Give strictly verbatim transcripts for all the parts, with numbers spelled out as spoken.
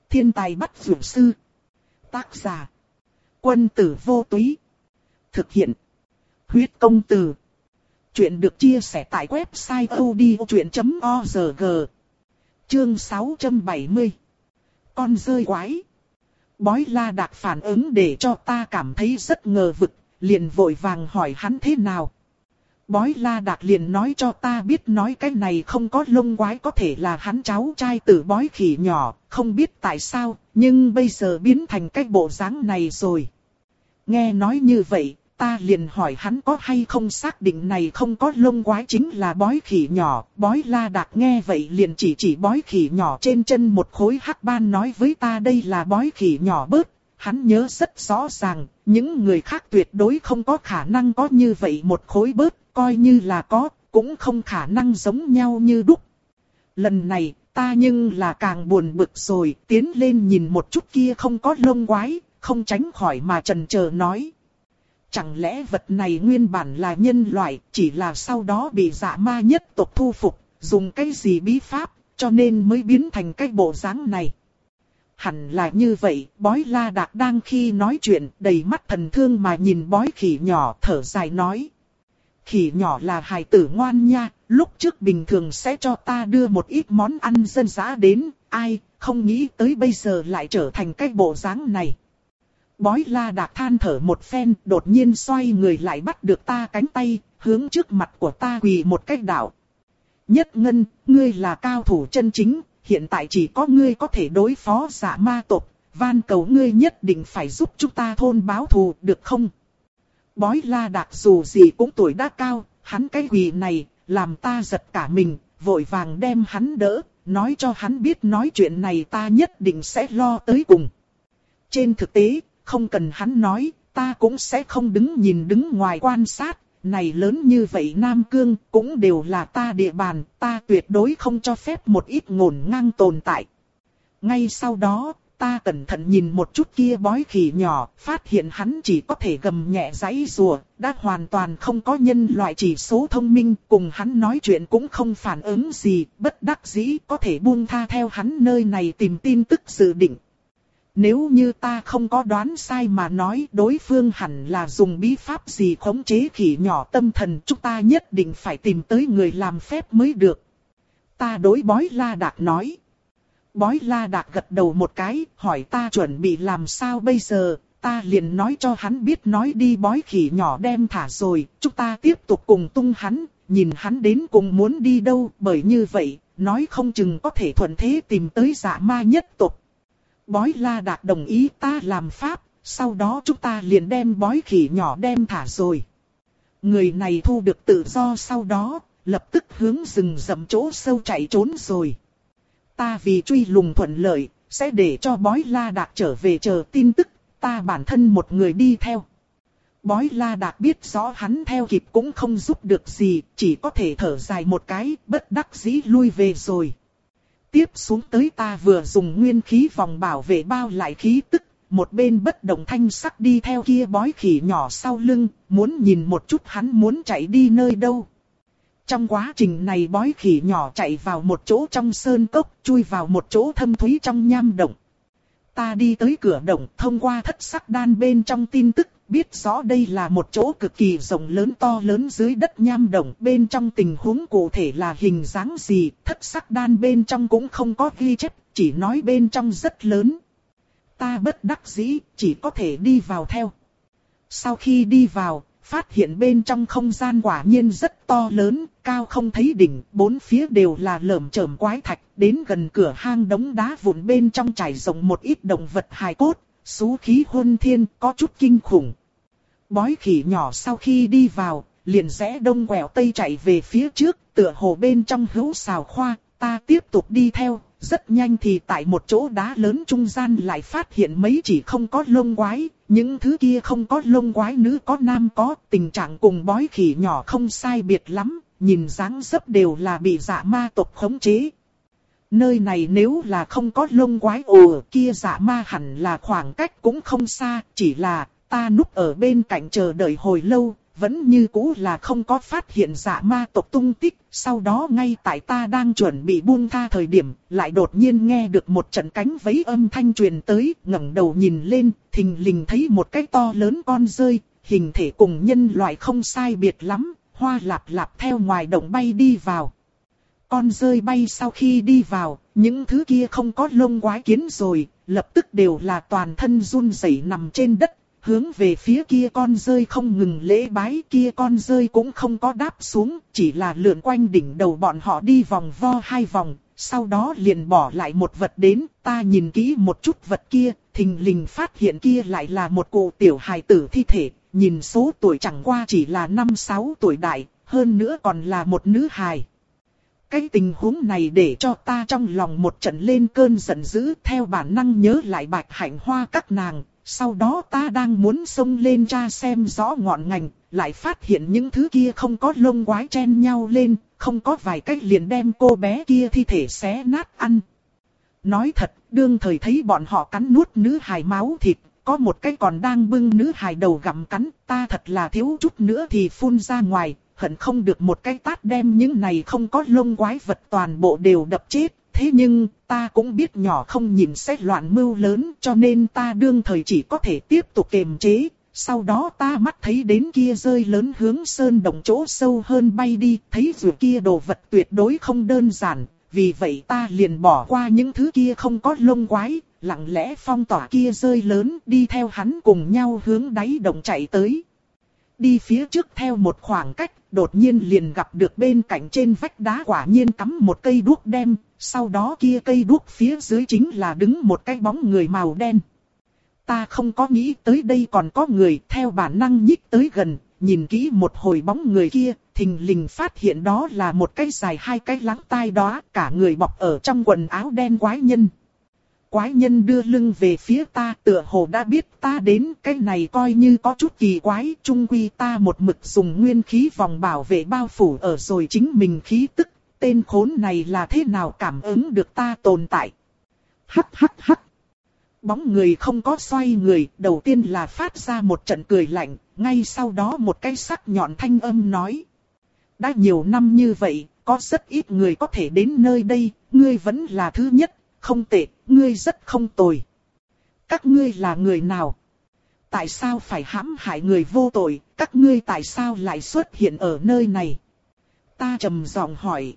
Thiên tài bắt dược sư. Tác giả. Quân tử vô túy. Thực hiện. Huyết công từ. Chuyện được chia sẻ tại website odchuyện chấm org. Chương sáu trăm bảy mươi. Con rơi quái. Bói La Đạc phản ứng để cho ta cảm thấy rất ngờ vực, liền vội vàng hỏi hắn thế nào. Bói La Đạc liền nói cho ta biết nói cái này không có lông quái có thể là hắn cháu trai tử bói khỉ nhỏ, không biết tại sao, nhưng bây giờ biến thành cái bộ dáng này rồi. Nghe nói như vậy, ta liền hỏi hắn có hay không xác định này không có lông quái chính là bói khỉ nhỏ. Bói La Đạc nghe vậy liền chỉ chỉ bói khỉ nhỏ trên chân một khối hắc ban nói với ta đây là bói khỉ nhỏ bớt. Hắn nhớ rất rõ ràng, những người khác tuyệt đối không có khả năng có như vậy một khối bớt, coi như là có, cũng không khả năng giống nhau như đúc. Lần này, ta nhưng là càng buồn bực rồi, tiến lên nhìn một chút kia không có lông quái, không tránh khỏi mà chần chờ nói. Chẳng lẽ vật này nguyên bản là nhân loại, chỉ là sau đó bị dạ ma nhất tộc thu phục, dùng cái gì bí pháp, cho nên mới biến thành cái bộ dáng này. Hẳn là như vậy, bói La Đạc đang khi nói chuyện, đầy mắt thần thương mà nhìn bói khỉ nhỏ, thở dài nói. Khỉ nhỏ là hài tử ngoan nha, lúc trước bình thường sẽ cho ta đưa một ít món ăn dân dã đến, ai, không nghĩ tới bây giờ lại trở thành cái bộ dáng này. Bói La Đạc than thở một phen, đột nhiên xoay người lại bắt được ta cánh tay, hướng trước mặt của ta quỳ một cách đạo. Nhất Ngân, ngươi là cao thủ chân chính, hiện tại chỉ có ngươi có thể đối phó dạ ma tộc, van cầu ngươi nhất định phải giúp chúng ta thôn báo thù, được không? Bói La Đạc dù gì cũng tuổi đã cao, hắn cái quỳ này, làm ta giật cả mình, vội vàng đem hắn đỡ, nói cho hắn biết nói chuyện này ta nhất định sẽ lo tới cùng. Trên thực tế, không cần hắn nói, ta cũng sẽ không đứng nhìn đứng ngoài quan sát, này lớn như vậy Nam Cương cũng đều là ta địa bàn, ta tuyệt đối không cho phép một ít ngổn ngang tồn tại. Ngay sau đó, ta cẩn thận nhìn một chút kia bói khỉ nhỏ, phát hiện hắn chỉ có thể gầm nhẹ giãy giụa, đã hoàn toàn không có nhân loại chỉ số thông minh, cùng hắn nói chuyện cũng không phản ứng gì, bất đắc dĩ có thể buông tha theo hắn nơi này tìm tin tức dự định. Nếu như ta không có đoán sai mà nói đối phương hẳn là dùng bí pháp gì khống chế khỉ nhỏ tâm thần, chúng ta nhất định phải tìm tới người làm phép mới được. Ta đối bói La Đạc nói. Bói La Đạc gật đầu một cái, hỏi ta chuẩn bị làm sao bây giờ, ta liền nói cho hắn biết nói đi bói khỉ nhỏ đem thả rồi, chúng ta tiếp tục cùng tung hắn, nhìn hắn đến cùng muốn đi đâu, bởi như vậy, nói không chừng có thể thuận thế tìm tới dạ ma nhất tộc. Bói La Đạc đồng ý ta làm pháp, sau đó chúng ta liền đem bói khỉ nhỏ đem thả rồi. Người này thu được tự do sau đó, lập tức hướng rừng rậm chỗ sâu chạy trốn rồi. Ta vì truy lùng thuận lợi, sẽ để cho bói La Đạc trở về chờ tin tức, ta bản thân một người đi theo. Bói La Đạc biết rõ hắn theo kịp cũng không giúp được gì, chỉ có thể thở dài một cái, bất đắc dĩ lui về rồi. Tiếp xuống tới ta vừa dùng nguyên khí vòng bảo vệ bao lại khí tức, một bên bất động thanh sắc đi theo kia bói khỉ nhỏ sau lưng, muốn nhìn một chút hắn muốn chạy đi nơi đâu. Trong quá trình này bói khỉ nhỏ chạy vào một chỗ trong sơn cốc, chui vào một chỗ thâm thúy trong nham động. Ta đi tới cửa động, thông qua thất sắc đan bên trong tin tức, biết rõ đây là một chỗ cực kỳ rộng lớn to lớn dưới đất nham động. Bên trong tình huống cụ thể là hình dáng gì, thất sắc đan bên trong cũng không có ghi chép, chỉ nói bên trong rất lớn. Ta bất đắc dĩ, chỉ có thể đi vào theo. Sau khi đi vào, phát hiện bên trong không gian quả nhiên rất to lớn, cao không thấy đỉnh, bốn phía đều là lởm chởm quái thạch, đến gần cửa hang đống đá vụn bên trong trải rộng một ít động vật hài cốt, xú khí hôn thiên, có chút kinh khủng. Bói khỉ nhỏ sau khi đi vào, liền rẽ đông quẹo tây chạy về phía trước, tựa hồ bên trong hữu xào khoa, ta tiếp tục đi theo. Rất nhanh thì tại một chỗ đá lớn trung gian lại phát hiện mấy chỉ không có lông quái, những thứ kia không có lông quái nữ có nam có, tình trạng cùng bói khỉ nhỏ không sai biệt lắm, nhìn dáng dấp đều là bị dạ ma tộc khống chế. Nơi này nếu là không có lông quái ồ kia dạ ma hẳn là khoảng cách cũng không xa, chỉ là ta núp ở bên cạnh chờ đợi hồi lâu, vẫn như cũ là không có phát hiện dạ ma tộc tung tích. Sau đó ngay tại ta đang chuẩn bị buông tha thời điểm, lại đột nhiên nghe được một trận cánh vẫy âm thanh truyền tới, ngẩng đầu nhìn lên, thình lình thấy một cái to lớn con rơi, hình thể cùng nhân loại không sai biệt lắm, hoa lạp lạp theo ngoài động bay đi vào. Con rơi bay sau khi đi vào, những thứ kia không có lông quái kiến rồi, lập tức đều là toàn thân run rẩy nằm trên đất, hướng về phía kia con rơi không ngừng lễ bái. Kia con rơi cũng không có đáp xuống, chỉ là lượn quanh đỉnh đầu bọn họ đi vòng vo hai vòng, sau đó liền bỏ lại một vật đến. Ta nhìn kỹ một chút vật kia, thình lình phát hiện kia lại là một cụ tiểu hài tử thi thể, nhìn số tuổi chẳng qua chỉ là năm sáu tuổi đại, hơn nữa còn là một nữ hài. Cái tình huống này để cho ta trong lòng một trận lên cơn giận dữ, theo bản năng nhớ lại Bạch Hạnh Hoa các nàng. Sau đó ta đang muốn xông lên tra xem rõ ngọn ngành, lại phát hiện những thứ kia không có lông quái chen nhau lên, không có vài cách liền đem cô bé kia thi thể xé nát ăn. Nói thật, đương thời thấy bọn họ cắn nuốt nữ hài máu thịt, có một cái còn đang bưng nữ hài đầu gặm cắn, ta thật là thiếu chút nữa thì phun ra ngoài, hận không được một cái tát đem những này không có lông quái vật toàn bộ đều đập chết. Thế nhưng, ta cũng biết nhỏ không nhìn sẽ loạn mưu lớn, cho nên ta đương thời chỉ có thể tiếp tục kiềm chế. Sau đó ta mắt thấy đến kia rơi lớn hướng sơn động chỗ sâu hơn bay đi, thấy vừa kia đồ vật tuyệt đối không đơn giản. Vì vậy ta liền bỏ qua những thứ kia không có lông quái, lặng lẽ phong tỏa kia rơi lớn, đi theo hắn cùng nhau hướng đáy động chạy tới. Đi phía trước theo một khoảng cách, đột nhiên liền gặp được bên cạnh trên vách đá quả nhiên cắm một cây đuốc đem, sau đó kia cây đuốc phía dưới chính là đứng một cái bóng người màu đen. Ta không có nghĩ tới đây còn có người, theo bản năng nhích tới gần, nhìn kỹ một hồi bóng người kia, thình lình phát hiện đó là một cái dài hai cái lắng tai đó, cả người bọc ở trong quần áo đen quái nhân. Quái nhân đưa lưng về phía ta, tựa hồ đã biết ta đến, cái này coi như có chút kỳ quái, chung quy ta một mực dùng nguyên khí vòng bảo vệ bao phủ ở rồi chính mình khí tức, tên khốn này là thế nào cảm ứng được ta tồn tại. Hắc hắc hắc. Bóng người không có xoay người, đầu tiên là phát ra một trận cười lạnh, ngay sau đó một cái sắc nhọn thanh âm nói. Đã nhiều năm như vậy, có rất ít người có thể đến nơi đây, ngươi vẫn là thứ nhất. Không tệ, ngươi rất không tồi. Các ngươi là người nào? Tại sao phải hãm hại người vô tội? Các ngươi tại sao lại xuất hiện ở nơi này? Ta trầm giọng hỏi.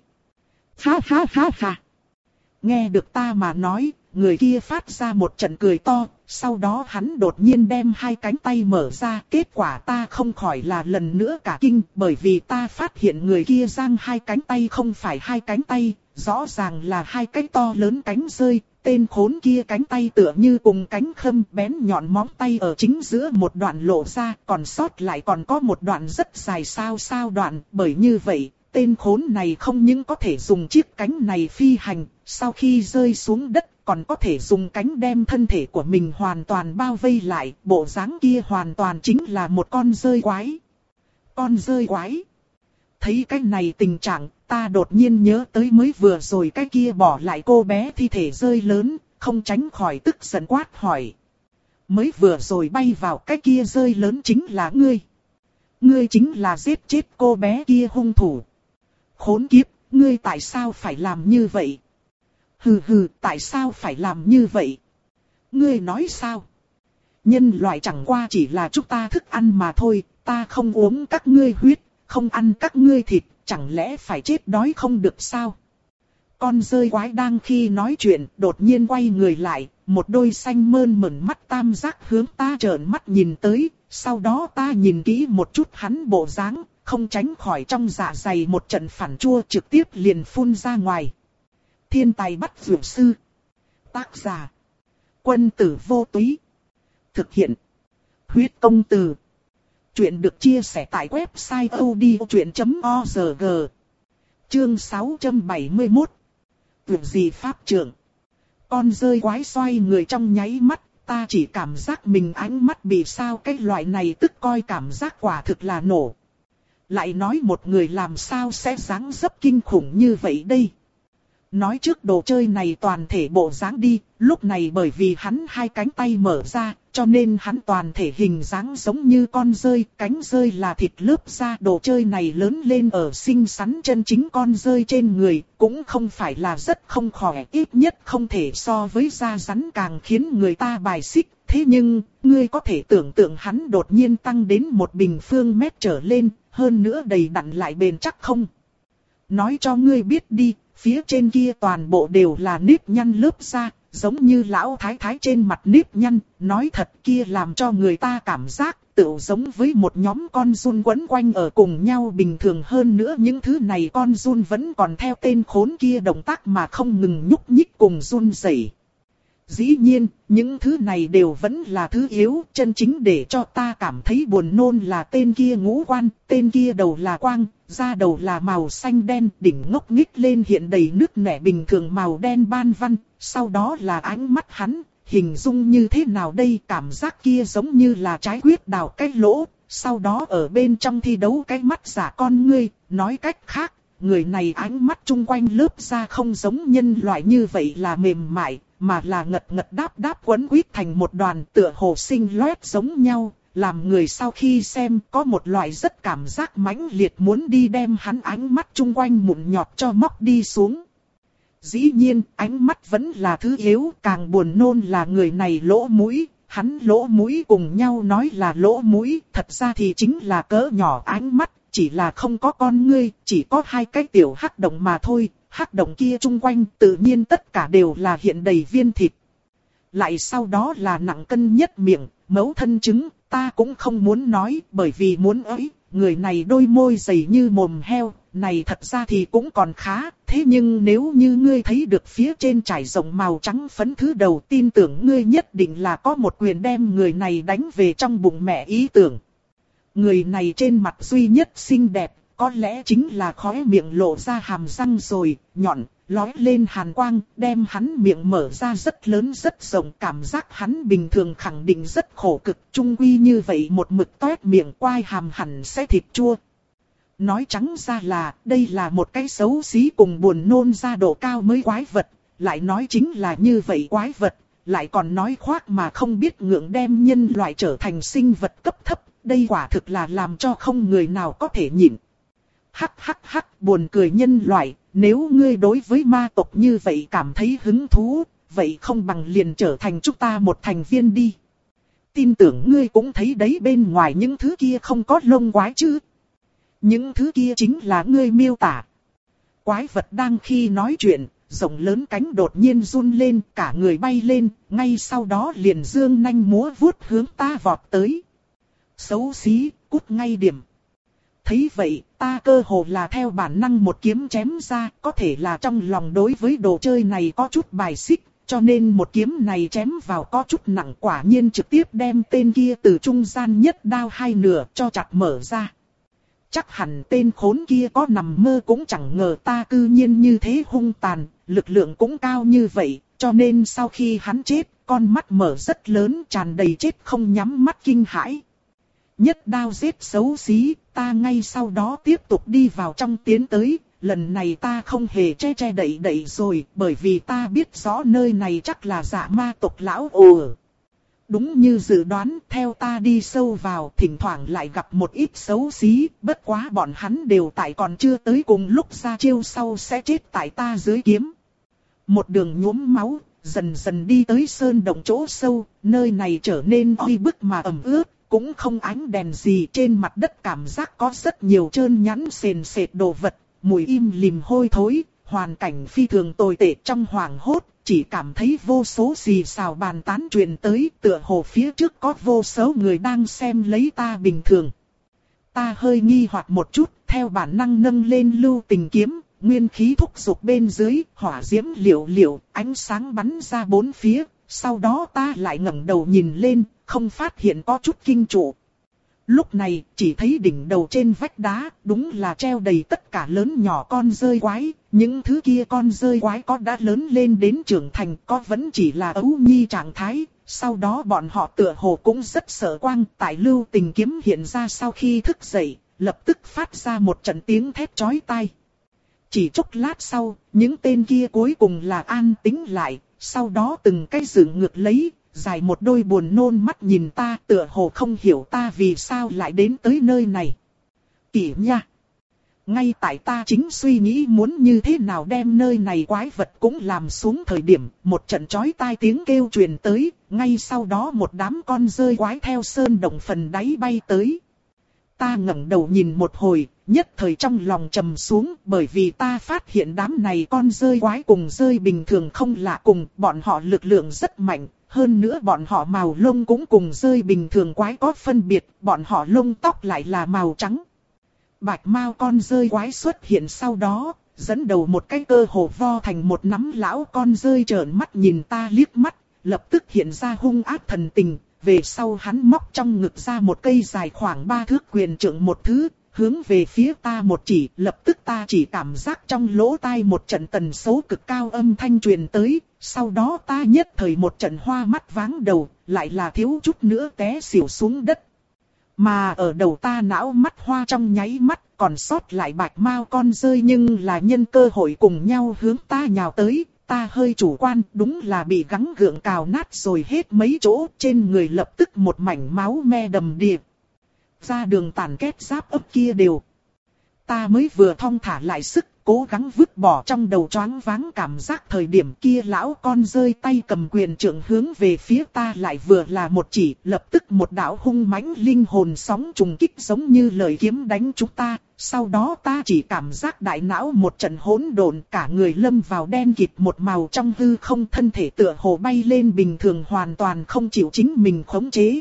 Ha ha ha ha. Nghe được ta mà nói, người kia phát ra một trận cười to. Sau đó hắn đột nhiên đem hai cánh tay mở ra. Kết quả ta không khỏi là lần nữa cả kinh. Bởi vì ta phát hiện người kia giang hai cánh tay không phải hai cánh tay. Rõ ràng là hai cái to lớn cánh rơi, tên khốn kia cánh tay tựa như cùng cánh khâm bén nhọn móng tay ở chính giữa một đoạn lộ ra, còn sót lại còn có một đoạn rất dài sao sao đoạn, bởi như vậy, tên khốn này không những có thể dùng chiếc cánh này phi hành, sau khi rơi xuống đất còn có thể dùng cánh đem thân thể của mình hoàn toàn bao vây lại, bộ dáng kia hoàn toàn chính là một con rơi quái. Con rơi quái. Thấy cái này tình trạng, ta đột nhiên nhớ tới mới vừa rồi cái kia bỏ lại cô bé thi thể rơi lớn, không tránh khỏi tức giận quát hỏi. Mới vừa rồi bay vào cái kia rơi lớn chính là ngươi. Ngươi chính là giết chết cô bé kia hung thủ. Khốn kiếp, ngươi tại sao phải làm như vậy? Hừ hừ, tại sao phải làm như vậy? Ngươi nói sao? Nhân loại chẳng qua chỉ là chúng ta thức ăn mà thôi, ta không uống các ngươi huyết. Không ăn các ngươi thịt, chẳng lẽ phải chết đói không được sao? Con rơi quái đang khi nói chuyện, đột nhiên quay người lại, một đôi xanh mơn mởn mắt tam giác hướng ta trợn mắt nhìn tới, sau đó ta nhìn kỹ một chút hắn bộ dáng, không tránh khỏi trong dạ dày một trận phản chua trực tiếp liền phun ra ngoài. Thiên tài bắt dược sư. Tác giả. Quân tử vô túy. Thực hiện. Huyết công từ. Chuyện được chia sẻ tại website odchuyện chấm org. Chương sáu trăm bảy mươi mốt. Việc gì pháp trưởng? Con rơi quái xoay người trong nháy mắt, ta chỉ cảm giác mình ánh mắt bị sao cái loại này tức coi cảm giác quả thực là nổ. Lại nói một người làm sao sẽ dáng dấp kinh khủng như vậy đây? Nói trước đồ chơi này toàn thể bộ dáng đi, lúc này bởi vì hắn hai cánh tay mở ra, cho nên hắn toàn thể hình dáng giống như con rơi, cánh rơi là thịt lớp da. Đồ chơi này lớn lên ở xinh xắn chân chính con rơi trên người, cũng không phải là rất không khỏe, ít nhất không thể so với da rắn càng khiến người ta bài xích. Thế nhưng, ngươi có thể tưởng tượng hắn đột nhiên tăng đến một bình phương mét trở lên, hơn nữa đầy đặn lại bền chắc không? Nói cho ngươi biết đi, phía trên kia toàn bộ đều là nếp nhăn lớp da, giống như lão thái thái trên mặt nếp nhăn, nói thật kia làm cho người ta cảm giác tựu giống với một nhóm con giun quấn quanh ở cùng nhau bình thường. Hơn nữa những thứ này con giun vẫn còn theo tên khốn kia động tác mà không ngừng nhúc nhích cùng run rẩy. Dĩ nhiên, những thứ này đều vẫn là thứ yếu, chân chính để cho ta cảm thấy buồn nôn là tên kia ngũ quan, tên kia đầu là quang, da đầu là màu xanh đen, đỉnh ngốc nghích lên hiện đầy nước nẻ bình thường màu đen ban văn, sau đó là ánh mắt hắn, hình dung như thế nào đây, cảm giác kia giống như là trái huyết đào cái lỗ, sau đó ở bên trong thi đấu cái mắt giả con ngươi, nói cách khác, người này ánh mắt chung quanh lớp da không giống nhân loại như vậy là mềm mại, mà là ngật ngật đáp đáp quấn quýt thành một đoàn tựa hồ sinh loét giống nhau, làm người sau khi xem có một loại rất cảm giác mãnh liệt muốn đi đem hắn ánh mắt chung quanh mụn nhọt cho móc đi xuống. Dĩ nhiên, ánh mắt vẫn là thứ yếu, càng buồn nôn là người này lỗ mũi, hắn lỗ mũi cùng nhau nói là lỗ mũi, thật ra thì chính là cỡ nhỏ ánh mắt, chỉ là không có con ngươi, chỉ có hai cái tiểu hắc động mà thôi. Hắc động kia chung quanh tự nhiên tất cả đều là hiện đầy viên thịt. Lại sau đó là nặng cân nhất miệng, mấu thân trứng, ta cũng không muốn nói, bởi vì muốn ấy, người này đôi môi dày như mồm heo, này thật ra thì cũng còn khá, thế nhưng nếu như ngươi thấy được phía trên trải rộng màu trắng phấn thứ đầu, tin tưởng ngươi nhất định là có một quyền đem người này đánh về trong bụng mẹ ý tưởng. Người này trên mặt duy nhất xinh đẹp, có lẽ chính là khóe miệng lộ ra hàm răng rồi, nhọn, lói lên hàn quang, đem hắn miệng mở ra rất lớn rất rộng, cảm giác hắn bình thường khẳng định rất khổ cực, chung quy như vậy một mực toét miệng quai hàm hẳn sẽ thịt chua. Nói trắng ra là, đây là một cái xấu xí cùng buồn nôn ra độ cao mới quái vật, lại nói chính là như vậy quái vật, lại còn nói khoác mà không biết ngượng đem nhân loại trở thành sinh vật cấp thấp, đây quả thực là làm cho không người nào có thể nhịn. Hắc hắc hắc, buồn cười nhân loại, nếu ngươi đối với ma tộc như vậy cảm thấy hứng thú, vậy không bằng liền trở thành chúng ta một thành viên đi. Tin tưởng ngươi cũng thấy đấy, bên ngoài những thứ kia không có lông quái chứ. Những thứ kia chính là ngươi miêu tả. Quái vật đang khi nói chuyện, rộng lớn cánh đột nhiên run lên, cả người bay lên, ngay sau đó liền dương nanh múa vuốt hướng ta vọt tới. Xấu xí, cút ngay điểm. Thấy vậy, ta cơ hồ là theo bản năng một kiếm chém ra, có thể là trong lòng đối với đồ chơi này có chút bài xích, cho nên một kiếm này chém vào có chút nặng, quả nhiên trực tiếp đem tên kia từ trung gian nhất đao hai nửa cho chặt mở ra. Chắc hẳn tên khốn kia có nằm mơ cũng chẳng ngờ ta cư nhiên như thế hung tàn, lực lượng cũng cao như vậy, cho nên sau khi hắn chết, con mắt mở rất lớn tràn đầy chết không nhắm mắt kinh hãi. Nhất đao giết xấu xí, ta ngay sau đó tiếp tục đi vào trong tiến tới, lần này ta không hề che che đậy đậy rồi, bởi vì ta biết rõ nơi này chắc là dạ ma tộc lão ồ. Đúng như dự đoán, theo ta đi sâu vào, thỉnh thoảng lại gặp một ít xấu xí, bất quá bọn hắn đều tại còn chưa tới cùng lúc ra chiêu sau sẽ chết tại ta dưới kiếm. Một đường nhuốm máu, dần dần đi tới sơn động chỗ sâu, nơi này trở nên oi bức mà ẩm ướt. Cũng không ánh đèn gì, trên mặt đất cảm giác có rất nhiều trơn nhẵn sền sệt đồ vật, mùi im lìm hôi thối, hoàn cảnh phi thường tồi tệ. Trong hoảng hốt, chỉ cảm thấy vô số xì xào bàn tán truyền tới, tựa hồ phía trước có vô số người đang xem lấy ta bình thường. Ta hơi nghi hoặc một chút, theo bản năng nâng lên lưu tình kiếm, nguyên khí thúc giục bên dưới, hỏa diễm liều liều, ánh sáng bắn ra bốn phía. Sau đó ta lại ngẩng đầu nhìn lên, không phát hiện có chút kinh trụ. Lúc này, chỉ thấy đỉnh đầu trên vách đá, đúng là treo đầy tất cả lớn nhỏ con rơi quái. Những thứ kia con rơi quái có đã lớn lên đến trưởng thành, có vẫn chỉ là ấu nhi trạng thái. Sau đó bọn họ tựa hồ cũng rất sợ quang, tại lưu tình kiếm hiện ra sau khi thức dậy, lập tức phát ra một trận tiếng thét chói tai. Chỉ chốc lát sau, những tên kia cuối cùng là an tĩnh lại, sau đó từng cái dựng ngược lấy, dài một đôi buồn nôn mắt nhìn ta, tựa hồ không hiểu ta vì sao lại đến tới nơi này. Kỷ nha! Ngay tại ta chính suy nghĩ muốn như thế nào đem nơi này quái vật cũng làm xuống thời điểm, một trận chói tai tiếng kêu truyền tới, ngay sau đó một đám con rơi quái theo sơn động phần đáy bay tới. Ta ngẩng đầu nhìn một hồi, nhất thời trong lòng trầm xuống, bởi vì ta phát hiện đám này con rơi quái cùng rơi bình thường không lạ cùng, bọn họ lực lượng rất mạnh, hơn nữa bọn họ màu lông cũng cùng rơi bình thường quái có phân biệt, bọn họ lông tóc lại là màu trắng. Bạch mao con rơi quái xuất hiện sau đó, dẫn đầu một cái cơ hồ vo thành một nắm lão con rơi trợn mắt nhìn ta liếc mắt, lập tức hiện ra hung ác thần tình. Về sau hắn móc trong ngực ra một cây dài khoảng ba thước quyền trượng một thứ, hướng về phía ta một chỉ, lập tức ta chỉ cảm giác trong lỗ tai một trận tần số cực cao âm thanh truyền tới, sau đó ta nhất thời một trận hoa mắt váng đầu, lại là thiếu chút nữa té xỉu xuống đất. Mà ở đầu ta não mắt hoa trong nháy mắt, còn sót lại bạch mao con rơi nhưng là nhân cơ hội cùng nhau hướng ta nhào tới. Ta hơi chủ quan, đúng là bị gắng gượng cào nát rồi hết mấy chỗ, trên người lập tức một mảnh máu me đầm đìa. Ra đường tàn kết giáp ấp kia đều. Ta mới vừa thong thả lại sức, cố gắng vứt bỏ trong đầu choáng váng cảm giác thời điểm kia lão con rơi tay cầm quyền trượng hướng về phía ta lại vừa là một chỉ, lập tức một đạo hung mãnh linh hồn sóng trùng kích giống như lời kiếm đánh chúng ta. Sau đó ta chỉ cảm giác đại não một trận hỗn độn, cả người lâm vào đen kịt một màu trong hư không, thân thể tựa hồ bay lên bình thường hoàn toàn không chịu chính mình khống chế.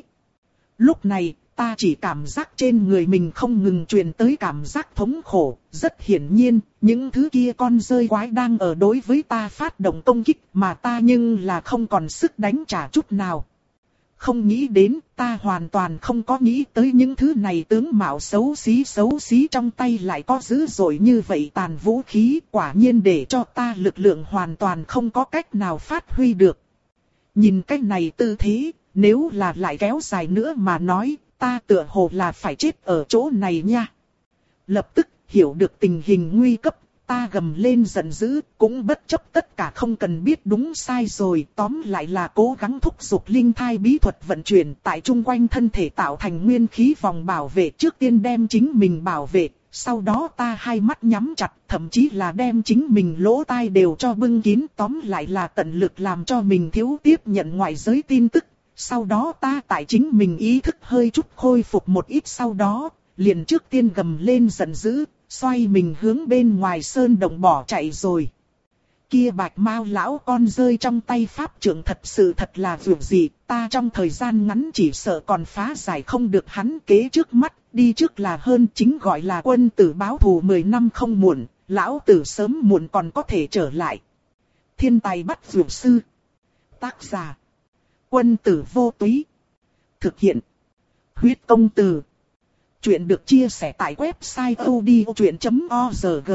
Lúc này, ta chỉ cảm giác trên người mình không ngừng truyền tới cảm giác thống khổ, rất hiển nhiên, những thứ kia con rơi quái đang ở đối với ta phát động công kích mà ta nhưng là không còn sức đánh trả chút nào. Không nghĩ đến, ta hoàn toàn không có nghĩ tới những thứ này tướng mạo xấu xí xấu xí trong tay lại có dữ dội như vậy tàn vũ khí, quả nhiên để cho ta lực lượng hoàn toàn không có cách nào phát huy được. Nhìn cái này tư thế, nếu là lại kéo dài nữa mà nói, ta tựa hồ là phải chết ở chỗ này nha. Lập tức hiểu được tình hình nguy cấp, ta gầm lên giận dữ, cũng bất chấp tất cả không cần biết đúng sai rồi, tóm lại là cố gắng thúc giục linh thai bí thuật vận chuyển tại chung quanh thân thể tạo thành nguyên khí vòng bảo vệ, trước tiên đem chính mình bảo vệ, sau đó ta hai mắt nhắm chặt, thậm chí là đem chính mình lỗ tai đều cho bưng kín, tóm lại là tận lực làm cho mình thiếu tiếp nhận ngoại giới tin tức. Sau đó ta tại chính mình ý thức hơi chút khôi phục một ít sau đó, liền trước tiên gầm lên giận dữ, xoay mình hướng bên ngoài sơn động bỏ chạy rồi. Kia bạch mao lão con rơi trong tay pháp trượng thật sự thật là vượt gì, ta trong thời gian ngắn chỉ sợ còn phá giải không được hắn kế trước mắt, đi trước là hơn, chính gọi là quân tử báo thù mười năm không muộn, lão tử sớm muộn còn có thể trở lại. Thiên tài bắt vượt sư. Tác giả. Quân tử vô túy. Thực hiện. Huyết công từ. Chuyện được chia sẻ tại website odchuyện chấm org.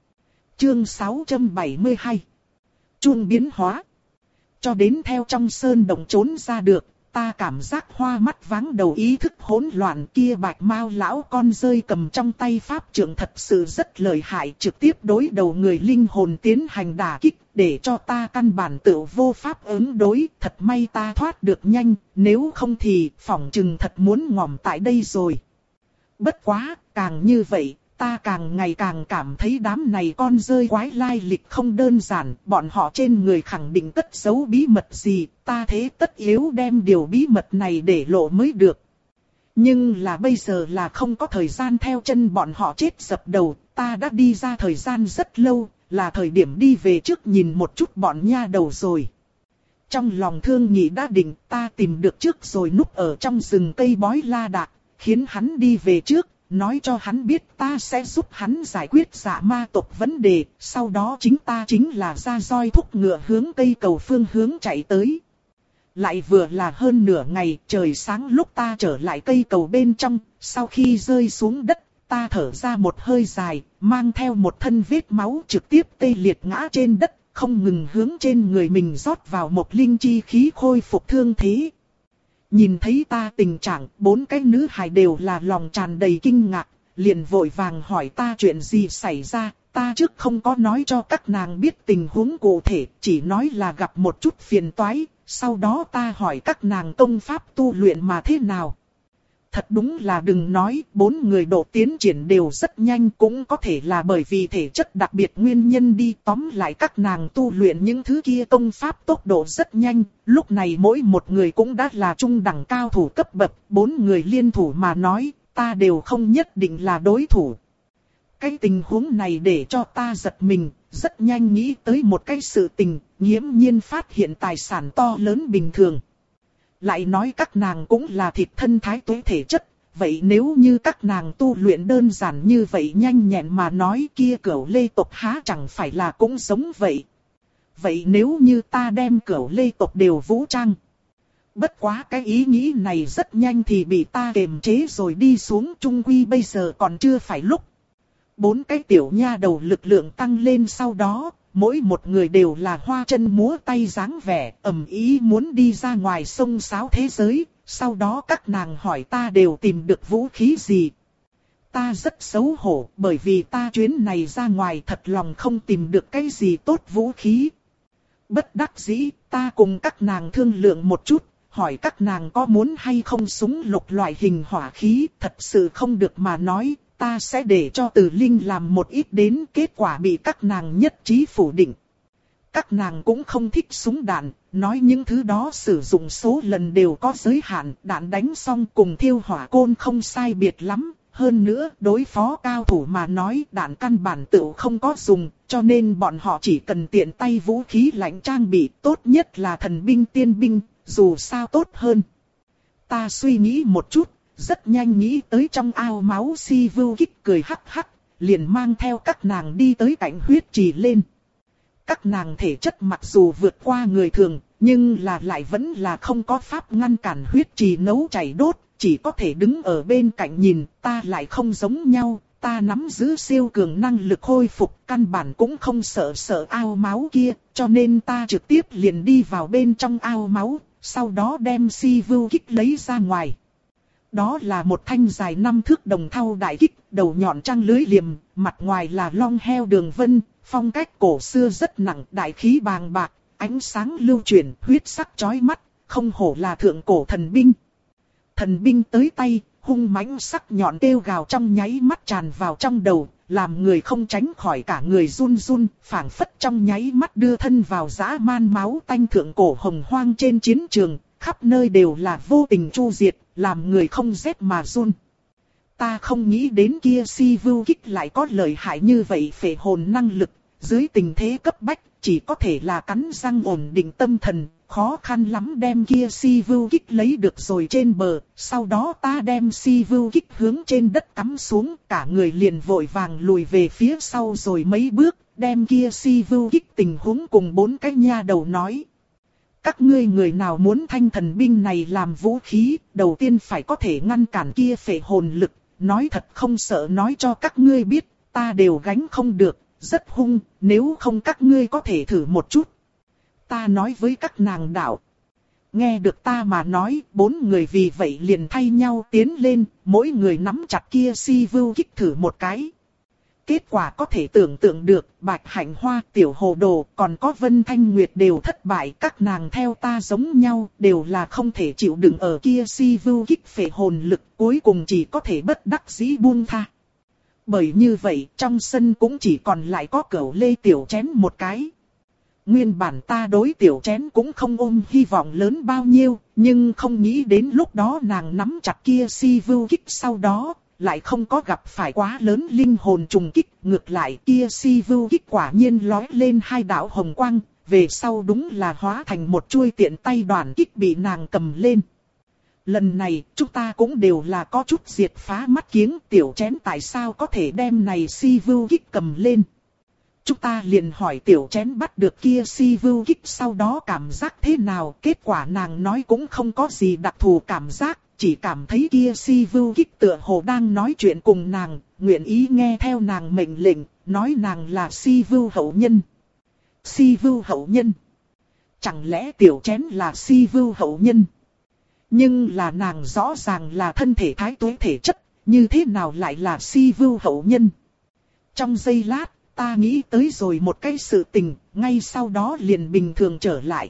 Chương sáu trăm bảy mươi hai. Chuông biến hóa. Cho đến theo trong sơn động trốn ra được, ta cảm giác hoa mắt váng đầu, ý thức hỗn loạn, kia bạch mao lão con rơi cầm trong tay pháp trượng thật sự rất lợi hại, trực tiếp đối đầu người linh hồn tiến hành đả kích, để cho ta căn bản tự vô pháp ứng đối, thật may ta thoát được nhanh, nếu không thì phỏng chừng thật muốn ngỏm tại đây rồi. Bất quá, càng như vậy, ta càng ngày càng cảm thấy đám này con rơi quái lai lịch không đơn giản, bọn họ trên người khẳng định cất giấu bí mật gì, ta thế tất yếu đem điều bí mật này để lộ mới được. Nhưng là bây giờ là không có thời gian theo chân bọn họ chết dập đầu, ta đã đi ra thời gian rất lâu, là thời điểm đi về trước nhìn một chút bọn nha đầu rồi. Trong lòng thương nhị đã định, ta tìm được trước rồi núp ở trong rừng cây bói la đạc, khiến hắn đi về trước. Nói cho hắn biết ta sẽ giúp hắn giải quyết dạ ma tộc vấn đề, sau đó chính ta chính là ra roi thúc ngựa hướng cây cầu phương hướng chạy tới. Lại vừa là hơn nửa ngày, trời sáng lúc ta trở lại cây cầu bên trong, sau khi rơi xuống đất, ta thở ra một hơi dài, mang theo một thân vết máu trực tiếp tê liệt ngã trên đất, không ngừng hướng trên người mình rót vào một linh chi khí khôi phục thương thế. Nhìn thấy ta tình trạng, bốn cái nữ hài đều là lòng tràn đầy kinh ngạc, liền vội vàng hỏi ta chuyện gì xảy ra, Ta trước không có nói cho các nàng biết tình huống cụ thể, chỉ nói là gặp một chút phiền toái, sau đó ta hỏi các nàng công pháp tu luyện mà thế nào. Thật đúng là đừng nói, bốn người độ tiến triển đều rất nhanh, cũng có thể là bởi vì thể chất đặc biệt nguyên nhân đi. Tóm lại các nàng tu luyện những thứ kia công pháp tốc độ rất nhanh, lúc này mỗi một người cũng đã là trung đẳng cao thủ cấp bậc, bốn người liên thủ mà nói, ta đều không nhất định là đối thủ. Cái tình huống này để cho ta giật mình, rất nhanh nghĩ tới một cái sự tình, nghiễm nhiên phát hiện tài sản to lớn bình thường. Lại nói các nàng cũng là thịt thân thái tuế thể chất, vậy nếu như các nàng tu luyện đơn giản như vậy nhanh nhẹn mà nói kia Cửu Lê tộc há chẳng phải là cũng giống vậy. Vậy nếu như ta đem Cửu Lê tộc đều vũ trang. Bất quá cái ý nghĩ này rất nhanh thì bị ta kiềm chế rồi đi xuống, chung quy bây giờ còn chưa phải lúc. Bốn cái tiểu nha đầu lực lượng tăng lên sau đó, mỗi một người đều là hoa chân múa tay dáng vẻ, ầm ý muốn đi ra ngoài sông sáo thế giới, sau đó các nàng hỏi ta đều tìm được vũ khí gì. Ta rất xấu hổ, bởi vì ta chuyến này ra ngoài thật lòng không tìm được cái gì tốt vũ khí. Bất đắc dĩ, ta cùng các nàng thương lượng một chút, hỏi các nàng có muốn hay không súng lục loại hình hỏa khí, thật sự không được mà nói. Ta sẽ để cho Từ Linh làm một ít đến, kết quả bị các nàng nhất trí phủ định. Các nàng cũng không thích súng đạn, nói những thứ đó sử dụng số lần đều có giới hạn, đạn đánh xong cùng thiêu hỏa côn không sai biệt lắm. Hơn nữa, đối phó cao thủ mà nói đạn căn bản tự không có dùng, cho nên bọn họ chỉ cần tiện tay vũ khí lạnh trang bị, tốt nhất là thần binh tiên binh, dù sao tốt hơn. Ta suy nghĩ một chút. Rất nhanh nghĩ tới trong ao máu si vưu kích cười hắc hắc, liền mang theo các nàng đi tới cạnh huyết trì lên. Các nàng thể chất mặc dù vượt qua người thường, nhưng là lại vẫn là không có pháp ngăn cản huyết trì nấu chảy đốt, chỉ có thể đứng ở bên cạnh nhìn. Ta lại không giống nhau, ta nắm giữ siêu cường năng lực khôi phục, căn bản cũng không sợ sợ ao máu kia, cho nên ta trực tiếp liền đi vào bên trong ao máu, sau đó đem si vưu kích lấy ra ngoài. Đó là một thanh dài năm thước đồng thau đại kích, đầu nhọn trăng lưới liềm, mặt ngoài là long heo đường vân, phong cách cổ xưa rất nặng, đại khí bàng bạc, ánh sáng lưu chuyển, huyết sắc chói mắt, không hổ là thượng cổ thần binh. Thần binh tới tay, hung mãnh sắc nhọn kêu gào trong nháy mắt tràn vào trong đầu, làm người không tránh khỏi cả người run run, phảng phất trong nháy mắt đưa thân vào dã man máu tanh thượng cổ hồng hoang trên chiến trường, khắp nơi đều là vô tình chu diệt, làm người không rét mà run. Ta không nghĩ đến kia si vưu kích lại có lợi hại như vậy phệ hồn năng lực, dưới tình thế cấp bách, chỉ có thể là cắn răng ổn định tâm thần, khó khăn lắm đem kia si vưu kích lấy được rồi trên bờ, sau đó ta đem si vưu kích hướng trên đất cắm xuống, cả người liền vội vàng lùi về phía sau rồi mấy bước, đem kia si vưu kích tình huống cùng bốn cái nha đầu nói. Các ngươi người nào muốn thanh thần binh này làm vũ khí, đầu tiên phải có thể ngăn cản kia phệ hồn lực, nói thật không sợ nói cho các ngươi biết, ta đều gánh không được, rất hung, nếu không các ngươi có thể thử một chút. Ta nói với các nàng đạo. Nghe được ta mà nói, bốn người vì vậy liền thay nhau tiến lên, mỗi người nắm chặt kia si vưu kích thử một cái. Kết quả có thể tưởng tượng được, Bạch Hạnh Hoa, Tiểu Hồ Đồ, còn có Vân Thanh Nguyệt đều thất bại. Các nàng theo ta giống nhau, đều là không thể chịu đựng ở kia si vưu kích phệ hồn lực, cuối cùng chỉ có thể bất đắc dĩ buông tha. Bởi như vậy, trong sân cũng chỉ còn lại có Cửu Lê Tiểu Chén một cái. Nguyên bản ta đối Tiểu Chén cũng không ôm hy vọng lớn bao nhiêu, nhưng không nghĩ đến lúc đó nàng nắm chặt kia si vưu kích sau đó. Lại không có gặp phải quá lớn linh hồn trùng kích, ngược lại kia si vưu kích quả nhiên lói lên hai đạo hồng quang, về sau đúng là hóa thành một chuôi tiện tay đoàn kích bị nàng cầm lên. Lần này, chúng ta cũng đều là có chút diệt phá mắt kiếng, Tiểu Chén tại sao có thể đem này si vưu kích cầm lên. Chúng ta liền hỏi Tiểu Chén bắt được kia si vưu kích sau đó cảm giác thế nào, kết quả nàng nói cũng không có gì đặc thù cảm giác. Chỉ cảm thấy kia si vưu kích tựa hồ đang nói chuyện cùng nàng, nguyện ý nghe theo nàng mệnh lệnh, nói nàng là si vưu hậu nhân. Si vưu hậu nhân. Chẳng lẽ Tiểu Chén là si vưu hậu nhân? Nhưng là nàng rõ ràng là thân thể thái tuế thể chất, như thế nào lại là si vưu hậu nhân? Trong giây lát, ta nghĩ tới rồi một cái sự tình, ngay sau đó liền bình thường trở lại.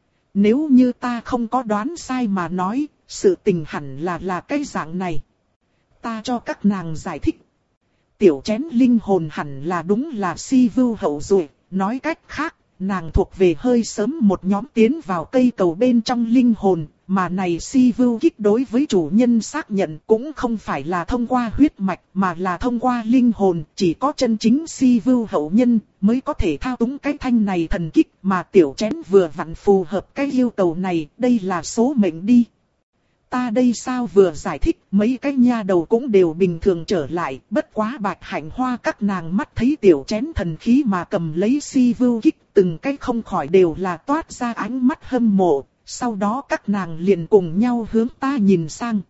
Nếu như ta không có đoán sai mà nói, sự tình hẳn là là cái dạng này. Ta cho các nàng giải thích. Tiểu chén linh hồn hẳn là đúng là si vưu hậu duệ, nói cách khác, nàng thuộc về hơi sớm một nhóm tiến vào cây cầu bên trong linh hồn, mà này si vưu kích đối với chủ nhân xác nhận cũng không phải là thông qua huyết mạch mà là thông qua linh hồn, chỉ có chân chính si vưu hậu nhân mới có thể thao túng cái thanh này thần kích, mà tiểu chén vừa vặn phù hợp cái yêu cầu này, đây là số mệnh đi. Ta đây sao vừa giải thích, mấy cái nha đầu cũng đều bình thường trở lại, bất quá Bạch Hạnh Hoa các nàng mắt thấy tiểu chén thần khí mà cầm lấy si vưu kích, từng cái không khỏi đều là toát ra ánh mắt hâm mộ, sau đó các nàng liền cùng nhau hướng ta nhìn sang.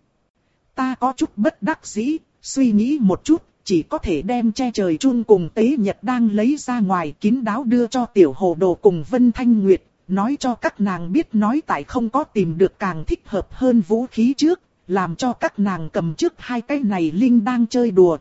Ta có chút bất đắc dĩ, suy nghĩ một chút, chỉ có thể đem che trời chun cùng tế nhật đang lấy ra ngoài kín đáo đưa cho tiểu hồ đồ cùng Vân Thanh Nguyệt. Nói cho các nàng biết nói tại không có tìm được càng thích hợp hơn vũ khí trước, làm cho các nàng cầm trước hai cái này linh đang chơi đùa.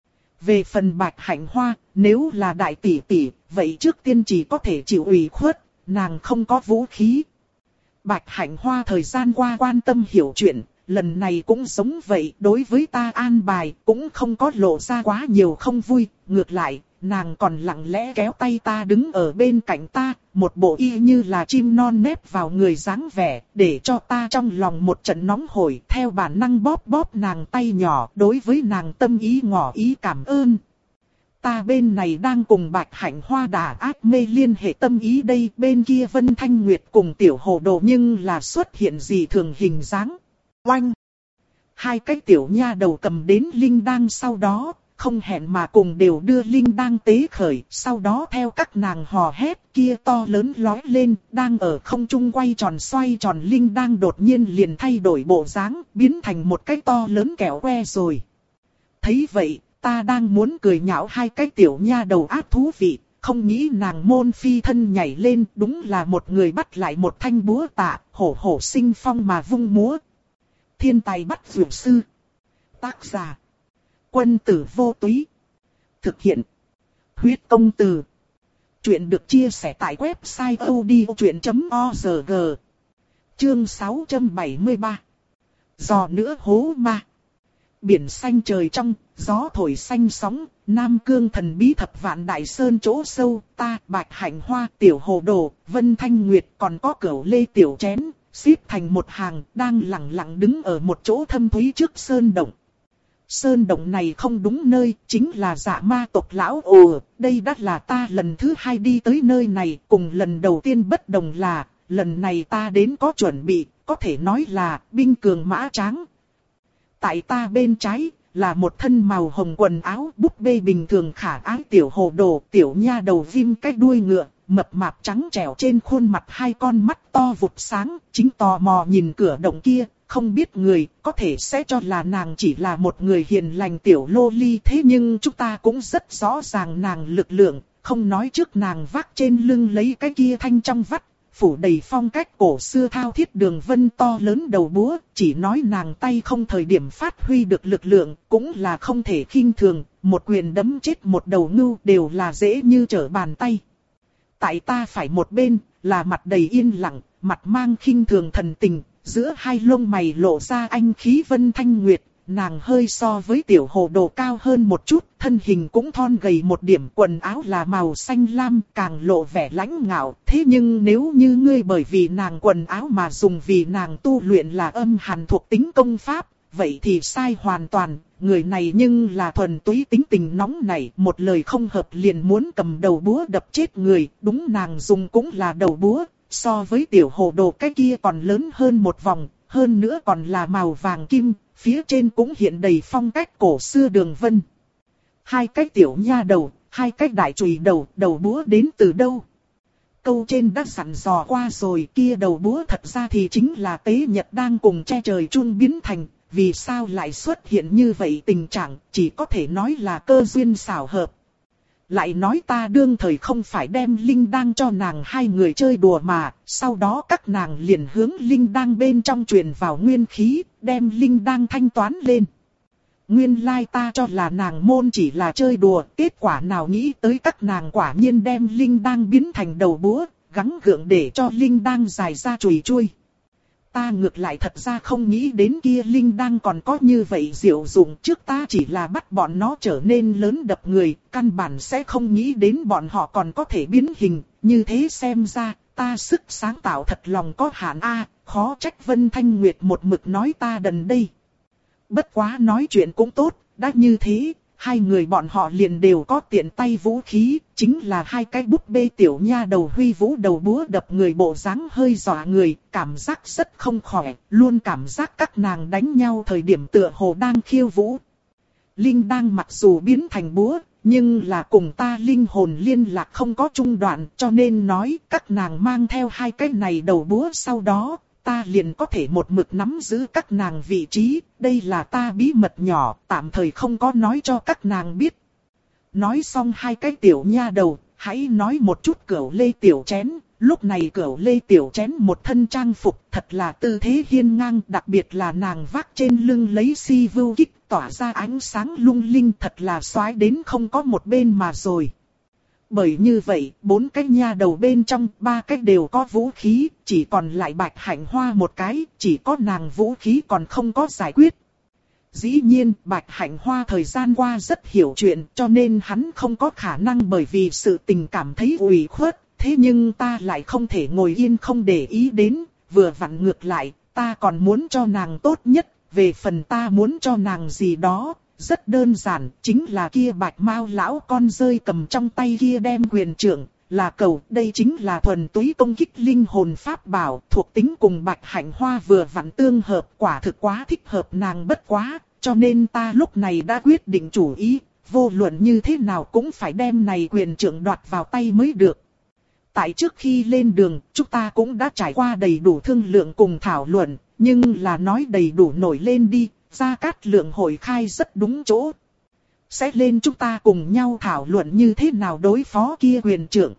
Về phần Bạch Hạnh Hoa, nếu là đại tỷ tỷ, vậy trước tiên chỉ có thể chịu ủy khuất, nàng không có vũ khí. Bạch Hạnh Hoa thời gian qua quan tâm hiểu chuyện, lần này cũng giống vậy, đối với ta an bài cũng không có lộ ra quá nhiều không vui, ngược lại. Nàng còn lặng lẽ kéo tay ta đứng ở bên cạnh ta, một bộ y như là chim non nép vào người dáng vẻ, để cho ta trong lòng một trận nóng hổi, theo bản năng bóp bóp nàng tay nhỏ, đối với nàng tâm ý ngỏ ý cảm ơn. Ta bên này đang cùng Bạch Hạnh Hoa đả ác mê liên hệ tâm ý đây, bên kia Vân Thanh Nguyệt cùng tiểu hồ đồ nhưng là xuất hiện gì thường hình dáng. Oanh! Hai cái tiểu nha đầu cầm đến linh đăng sau đó. Không hẹn mà cùng đều đưa linh đang tế khởi, sau đó theo các nàng hò hét kia to lớn lói lên, đang ở không trung quay tròn xoay tròn linh đang đột nhiên liền thay đổi bộ dáng, biến thành một cái to lớn kẹo que rồi. Thấy vậy, ta đang muốn cười nhạo hai cái tiểu nha đầu ác thú vị, không nghĩ nàng môn phi thân nhảy lên, đúng là một người bắt lại một thanh búa tạ, hổ hổ sinh phong mà vung múa. Thiên tài bắt vượt sư. Tác giả Quân Tử Vô Túy. Thực hiện Huyết Công Từ. Chuyện được chia sẻ tại website odchuyện chấm org. Chương sáu trăm bảy mươi ba. Giò nữa hố ma. Biển xanh trời trong, gió thổi xanh sóng, Nam Cương thần bí thập vạn đại sơn chỗ sâu, ta, Bạch Hạnh Hoa, tiểu hồ đồ, Vân Thanh Nguyệt còn có Cửu Lê tiểu chén, xếp thành một hàng, đang lặng lặng đứng ở một chỗ thâm thúy trước sơn động. Sơn động này không đúng nơi, chính là Dạ Ma tộc lão ồ, đây đã là ta lần thứ hai đi tới nơi này, cùng lần đầu tiên bất đồng là, lần này ta đến có chuẩn bị, có thể nói là binh cường mã tráng. Tại ta bên trái, là một thân màu hồng quần áo búp bê bình thường khả ái tiểu hồ đồ, tiểu nha đầu vim cái đuôi ngựa, mập mạp trắng trẻo trên khuôn mặt hai con mắt to vụt sáng, chính tò mò nhìn cửa động kia. Không biết người, có thể sẽ cho là nàng chỉ là một người hiền lành tiểu lô ly, thế nhưng chúng ta cũng rất rõ ràng nàng lực lượng, không nói trước nàng vác trên lưng lấy cái kia thanh trong vắt, phủ đầy phong cách cổ xưa thao thiết đường vân to lớn đầu búa, chỉ nói nàng tay không thời điểm phát huy được lực lượng, cũng là không thể khinh thường, một quyền đấm chết một đầu ngưu đều là dễ như trở bàn tay. Tại ta phải một bên, là mặt đầy yên lặng, mặt mang khinh thường thần tình. Giữa hai lông mày lộ ra anh khí Vân Thanh Nguyệt, nàng hơi so với tiểu hồ đồ cao hơn một chút, thân hình cũng thon gầy một điểm, quần áo là màu xanh lam, càng lộ vẻ lãnh ngạo. Thế nhưng nếu như ngươi bởi vì nàng quần áo mà dùng vì nàng tu luyện là âm hàn thuộc tính công pháp, vậy thì sai hoàn toàn. Người này nhưng là thuần túy tính tình nóng nảy, một lời không hợp liền muốn cầm đầu búa đập chết người, đúng nàng dùng cũng là đầu búa. So với tiểu hồ đồ cái kia còn lớn hơn một vòng, hơn nữa còn là màu vàng kim, phía trên cũng hiện đầy phong cách cổ xưa đường vân. Hai cái tiểu nha đầu, hai cái đại chùy đầu, đầu búa đến từ đâu? Câu trên đã sẵn dò qua rồi, kia đầu búa thật ra thì chính là Tế Nhật đang cùng che trời chun biến thành, vì sao lại xuất hiện như vậy tình trạng, chỉ có thể nói là cơ duyên xảo hợp. Lại nói ta đương thời không phải đem linh đăng cho nàng hai người chơi đùa mà, sau đó các nàng liền hướng linh đăng bên trong truyền vào nguyên khí, đem linh đăng thanh toán lên. nguyên lai ta cho là nàng môn chỉ là chơi đùa, kết quả nào nghĩ tới các nàng quả nhiên đem linh đang biến thành đầu búa, gắng gượng để cho linh đang dài ra chùi chui. Ta ngược lại thật ra không nghĩ đến kia linh đang còn có như vậy diệu dụng, trước ta chỉ là bắt bọn nó trở nên lớn đập người, căn bản sẽ không nghĩ đến bọn họ còn có thể biến hình, như thế xem ra, ta sức sáng tạo thật lòng có hạn a, khó trách Vân Thanh Nguyệt một mực nói ta đần đây. Bất quá nói chuyện cũng tốt, đã như thế, hai người bọn họ liền đều có tiện tay vũ khí, chính là hai cái búp bê tiểu nha đầu huy vũ đầu búa đập người, bộ dáng hơi dọa người, cảm giác rất không khỏe, luôn cảm giác các nàng đánh nhau thời điểm tựa hồ đang khiêu vũ. Linh đang mặc dù biến thành búa, nhưng là cùng ta linh hồn liên lạc không có trung đoạn, cho nên nói các nàng mang theo hai cái này đầu búa sau đó, ta liền có thể một mực nắm giữ các nàng vị trí, đây là ta bí mật nhỏ, tạm thời không có nói cho các nàng biết. Nói xong hai cái tiểu nha đầu, hãy nói một chút Cửu Lê tiểu chén. Lúc này Cửu Lê tiểu chén một thân trang phục thật là tư thế hiên ngang, đặc biệt là nàng vác trên lưng lấy si vưu kích tỏa ra ánh sáng lung linh, thật là xoái đến không có một bên mà rồi. Bởi như vậy, bốn cái nha đầu bên trong, ba cái đều có vũ khí, chỉ còn lại Bạch Hạnh Hoa một cái, chỉ có nàng vũ khí còn không có giải quyết. Dĩ nhiên, Bạch Hạnh Hoa thời gian qua rất hiểu chuyện, cho nên hắn không có khả năng bởi vì sự tình cảm thấy ủy khuất, thế nhưng ta lại không thể ngồi yên không để ý đến, vừa vặn ngược lại, ta còn muốn cho nàng tốt nhất, về phần ta muốn cho nàng gì đó. Rất đơn giản, chính là kia Bạch Mao lão con rơi cầm trong tay kia đem quyền trượng, là cầu, đây chính là thuần túy công kích linh hồn pháp bảo, thuộc tính cùng Bạch Hạnh Hoa vừa vặn tương hợp, quả thực quá thích hợp nàng bất quá, cho nên ta lúc này đã quyết định chủ ý, vô luận như thế nào cũng phải đem này quyền trượng đoạt vào tay mới được. Tại trước khi lên đường, chúng ta cũng đã trải qua đầy đủ thương lượng cùng thảo luận, nhưng là nói đầy đủ nổi lên đi. Gia Cát Lượng hội khai rất đúng chỗ. Sẽ lên chúng ta cùng nhau thảo luận như thế nào đối phó kia quyền trượng.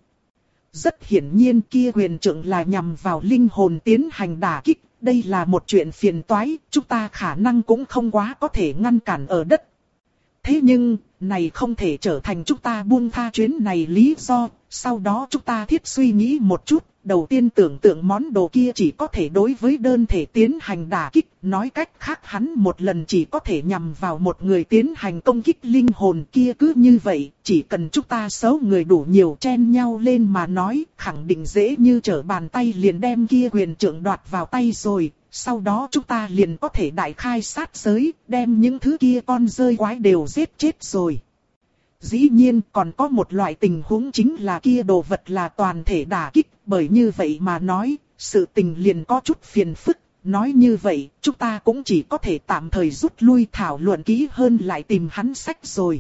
Rất hiển nhiên kia quyền trượng là nhằm vào linh hồn tiến hành đả kích. Đây là một chuyện phiền toái, chúng ta khả năng cũng không quá có thể ngăn cản ở đất. Thế nhưng, này không thể trở thành chúng ta buông tha chuyến này lý do. Sau đó chúng ta thiết suy nghĩ một chút. Đầu tiên tưởng tượng món đồ kia chỉ có thể đối với đơn thể tiến hành đả kích, nói cách khác hắn một lần chỉ có thể nhằm vào một người tiến hành công kích linh hồn kia, cứ như vậy, chỉ cần chúng ta số người đủ nhiều chen nhau lên mà nói, khẳng định dễ như trở bàn tay liền đem kia quyền trượng đoạt vào tay rồi, sau đó chúng ta liền có thể đại khai sát giới, đem những thứ kia con rơi quái đều giết chết rồi. Dĩ nhiên còn có một loại tình huống chính là kia đồ vật là toàn thể đả kích, bởi như vậy mà nói, sự tình liền có chút phiền phức. Nói như vậy, chúng ta cũng chỉ có thể tạm thời rút lui thảo luận kỹ hơn lại tìm hắn sách rồi.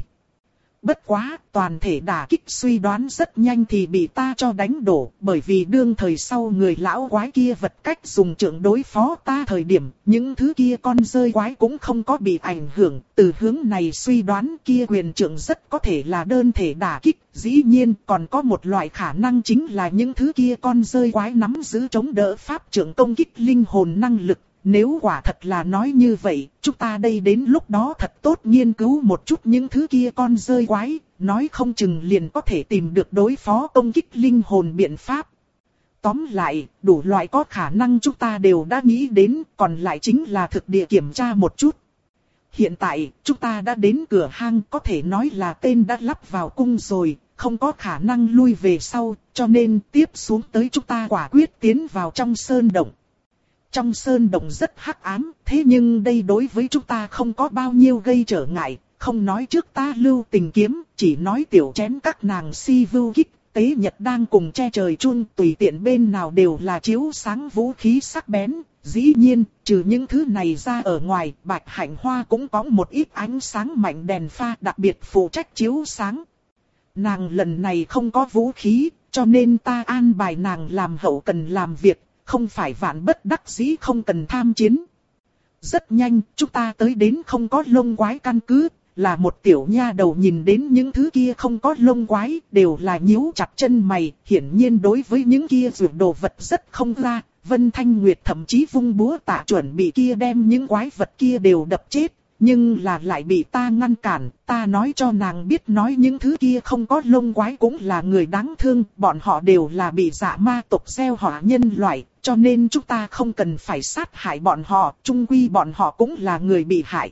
Bất quá, toàn thể đả kích suy đoán rất nhanh thì bị ta cho đánh đổ, bởi vì đương thời sau người lão quái kia vật cách dùng trượng đối phó ta thời điểm, những thứ kia con rơi quái cũng không có bị ảnh hưởng, từ hướng này suy đoán kia quyền trượng rất có thể là đơn thể đả kích, dĩ nhiên còn có một loại khả năng chính là những thứ kia con rơi quái nắm giữ chống đỡ pháp trượng công kích linh hồn năng lực. Nếu quả thật là nói như vậy, chúng ta đây đến lúc đó thật tốt nghiên cứu một chút những thứ kia con rơi quái, nói không chừng liền có thể tìm được đối phó công kích linh hồn biện pháp. Tóm lại, đủ loại có khả năng chúng ta đều đã nghĩ đến, còn lại chính là thực địa kiểm tra một chút. Hiện tại, chúng ta đã đến cửa hang, có thể nói là tên đã lắp vào cung rồi, không có khả năng lui về sau, cho nên tiếp xuống tới chúng ta quả quyết tiến vào trong sơn động. Trong sơn động rất hắc ám, thế nhưng đây đối với chúng ta không có bao nhiêu gây trở ngại, không nói trước ta lưu tình kiếm, chỉ nói tiểu chén các nàng si vưu kích, tế nhật đang cùng che trời chun, tùy tiện bên nào đều là chiếu sáng vũ khí sắc bén. Dĩ nhiên, trừ những thứ này ra ở ngoài, Bạch Hạnh Hoa cũng có một ít ánh sáng mạnh đèn pha đặc biệt phụ trách chiếu sáng. Nàng lần này không có vũ khí, cho nên ta an bài nàng làm hậu cần làm việc. Không phải vạn bất đắc dĩ không cần tham chiến. Rất nhanh, chúng ta tới đến không có lông quái căn cứ, là một tiểu nha đầu nhìn đến những thứ kia không có lông quái, đều là nhíu chặt chân mày, hiển nhiên đối với những kia dược đồ vật rất không ra. Vân Thanh Nguyệt thậm chí vung búa tạ chuẩn bị kia đem những quái vật kia đều đập chết, nhưng là lại bị ta ngăn cản. Ta nói cho nàng biết nói những thứ kia không có lông quái cũng là người đáng thương, bọn họ đều là bị dạ ma tộc gieo họa nhân loại, cho nên chúng ta không cần phải sát hại bọn họ, chung quy bọn họ cũng là người bị hại.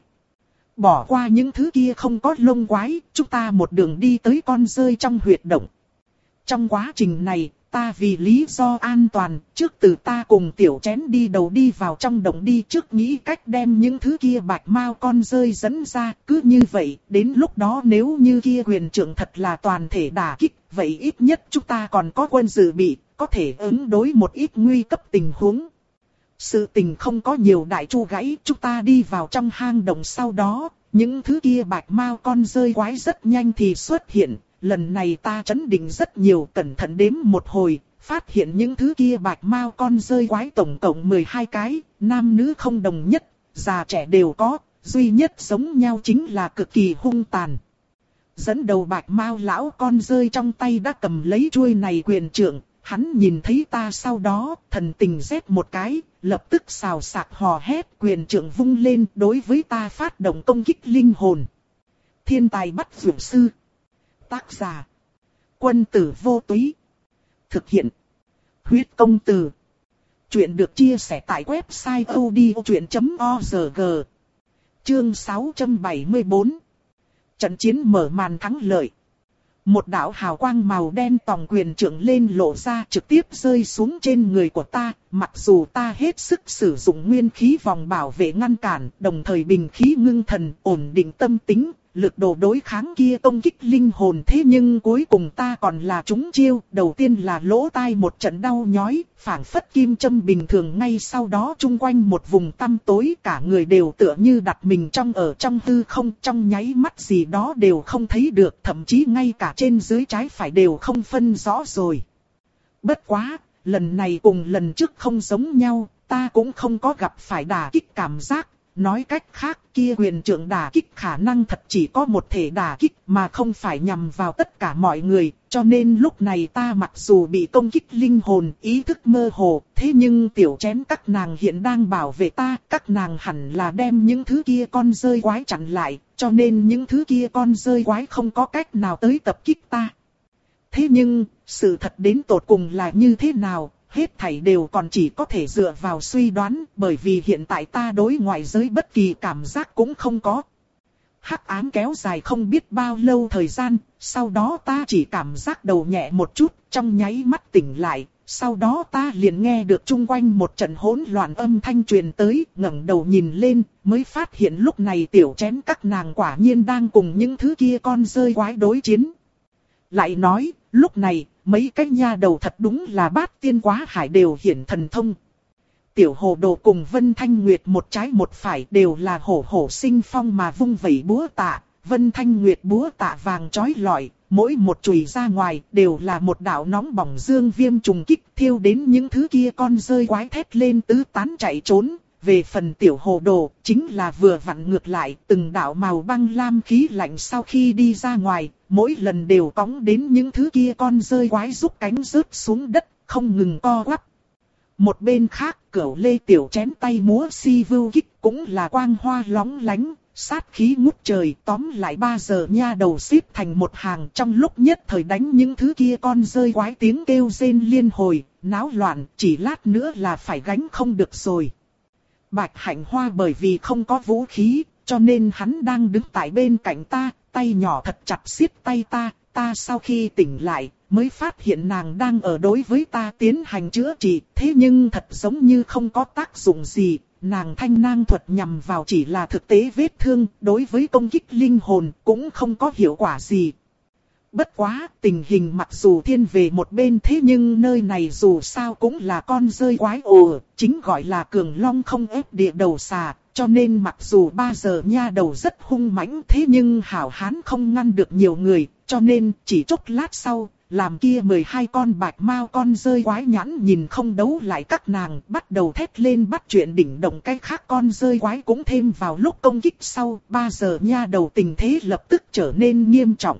Bỏ qua những thứ kia không có lông quái, chúng ta một đường đi tới con rơi trong huyệt động. Trong quá trình này, ta vì lý do an toàn, trước từ ta cùng tiểu chén đi đầu đi vào trong động đi trước nghĩ cách đem những thứ kia bạch mao con rơi dẫn ra. Cứ như vậy, đến lúc đó nếu như kia quyền trưởng thật là toàn thể đả kích, vậy ít nhất chúng ta còn có quân dự bị, có thể ứng đối một ít nguy cấp tình huống. Sự tình không có nhiều đại chu gãy, chúng ta đi vào trong hang động sau đó, những thứ kia bạch mao con rơi quái rất nhanh thì xuất hiện. Lần này ta trấn định rất nhiều, cẩn thận đếm một hồi, phát hiện những thứ kia bạch mao con rơi quái tổng cộng mười hai cái, nam nữ không đồng nhất, già trẻ đều có, duy nhất giống nhau chính là cực kỳ hung tàn. Dẫn đầu bạch mao lão con rơi trong tay đã cầm lấy chuôi này quyền trượng, hắn nhìn thấy ta sau đó, thần tình rét một cái, lập tức xào xạc hò hét, quyền trượng vung lên đối với ta phát động công kích linh hồn. Thiên tài bắt dược sư. Tác giả: Quân tử vô túy. Thực hiện: Huyết công từ. Chuyện được chia sẻ tại website odchuyện chấm org. Chương sáu trăm bảy mươi tư. Trận chiến mở màn thắng lợi. Một đạo hào quang màu đen tòng quyền trượng lên lộ ra trực tiếp rơi xuống trên người của ta, mặc dù ta hết sức sử dụng nguyên khí vòng bảo vệ ngăn cản, đồng thời bình khí ngưng thần, ổn định tâm tính, lực độ đối kháng kia công kích linh hồn, thế nhưng cuối cùng ta còn là trúng chiêu. Đầu tiên là lỗ tai một trận đau nhói, phảng phất kim châm bình thường, ngay sau đó chung quanh một vùng tăm tối, cả người đều tựa như đặt mình trong ở trong hư không, trong nháy mắt gì đó đều không thấy được, thậm chí ngay cả trên dưới trái phải đều không phân rõ rồi. Bất quá, lần này cùng lần trước không giống nhau, ta cũng không có gặp phải đả kích cảm giác. Nói cách khác, kia quyền trượng đả kích khả năng thật chỉ có một thể đả kích mà không phải nhằm vào tất cả mọi người, cho nên lúc này ta mặc dù bị công kích linh hồn, ý thức mơ hồ, thế nhưng tiểu chén các nàng hiện đang bảo vệ ta, các nàng hẳn là đem những thứ kia con rơi quái chặn lại, cho nên những thứ kia con rơi quái không có cách nào tới tập kích ta. Thế nhưng, sự thật đến tột cùng là như thế nào? Hết thảy đều còn chỉ có thể dựa vào suy đoán, bởi vì hiện tại ta đối ngoại giới bất kỳ cảm giác cũng không có. Hắc ám kéo dài không biết bao lâu thời gian, sau đó ta chỉ cảm giác đầu nhẹ một chút, trong nháy mắt tỉnh lại, sau đó ta liền nghe được chung quanh một trận hỗn loạn âm thanh truyền tới, ngẩng đầu nhìn lên, mới phát hiện lúc này tiểu chén các nàng quả nhiên đang cùng những thứ kia con rơi quái đối chiến. Lại nói, lúc này, mấy cái nha đầu thật đúng là bát tiên quá hải đều hiển thần thông. Tiểu hồ đồ cùng Vân Thanh Nguyệt một trái một phải đều là hổ hổ sinh phong mà vung vẩy búa tạ. Vân Thanh Nguyệt búa tạ vàng chói lọi, mỗi một chùy ra ngoài đều là một đạo nóng bỏng dương viêm trùng kích, thiêu đến những thứ kia con rơi quái thét lên tứ tán chạy trốn. Về phần tiểu hồ đồ, chính là vừa vặn ngược lại, từng đạo màu băng lam khí lạnh sau khi đi ra ngoài, mỗi lần đều cóng đến những thứ kia con rơi quái rút cánh rớt xuống đất, không ngừng co quắp. Một bên khác, Cửu Lê tiểu chén tay múa si vưu kích cũng là quang hoa lóng lánh, sát khí ngút trời, tóm lại ba giờ nha đầu xếp thành một hàng, trong lúc nhất thời đánh những thứ kia con rơi quái tiếng kêu rên liên hồi, náo loạn, chỉ lát nữa là phải gánh không được rồi. Bạch Hạnh Hoa bởi vì không có vũ khí, cho nên hắn đang đứng tại bên cạnh ta, tay nhỏ thật chặt siết tay ta, ta sau khi tỉnh lại, mới phát hiện nàng đang ở đối với ta tiến hành chữa trị, thế nhưng thật giống như không có tác dụng gì, nàng thanh nang thuật nhằm vào chỉ là thực tế vết thương, đối với công kích linh hồn cũng không có hiệu quả gì. Bất quá, tình hình mặc dù thiên về một bên thế nhưng nơi này dù sao cũng là con rơi quái ồ, chính gọi là cường long không ép địa đầu xà, cho nên mặc dù ba giờ nha đầu rất hung mãnh thế nhưng hảo hán không ngăn được nhiều người, cho nên chỉ chốc lát sau, làm kia mười hai con bạch mao con rơi quái nhãn nhìn không đấu lại các nàng, bắt đầu thét lên bắt chuyện đỉnh động cái khác con rơi quái cũng thêm vào lúc công kích sau, ba giờ nha đầu tình thế lập tức trở nên nghiêm trọng.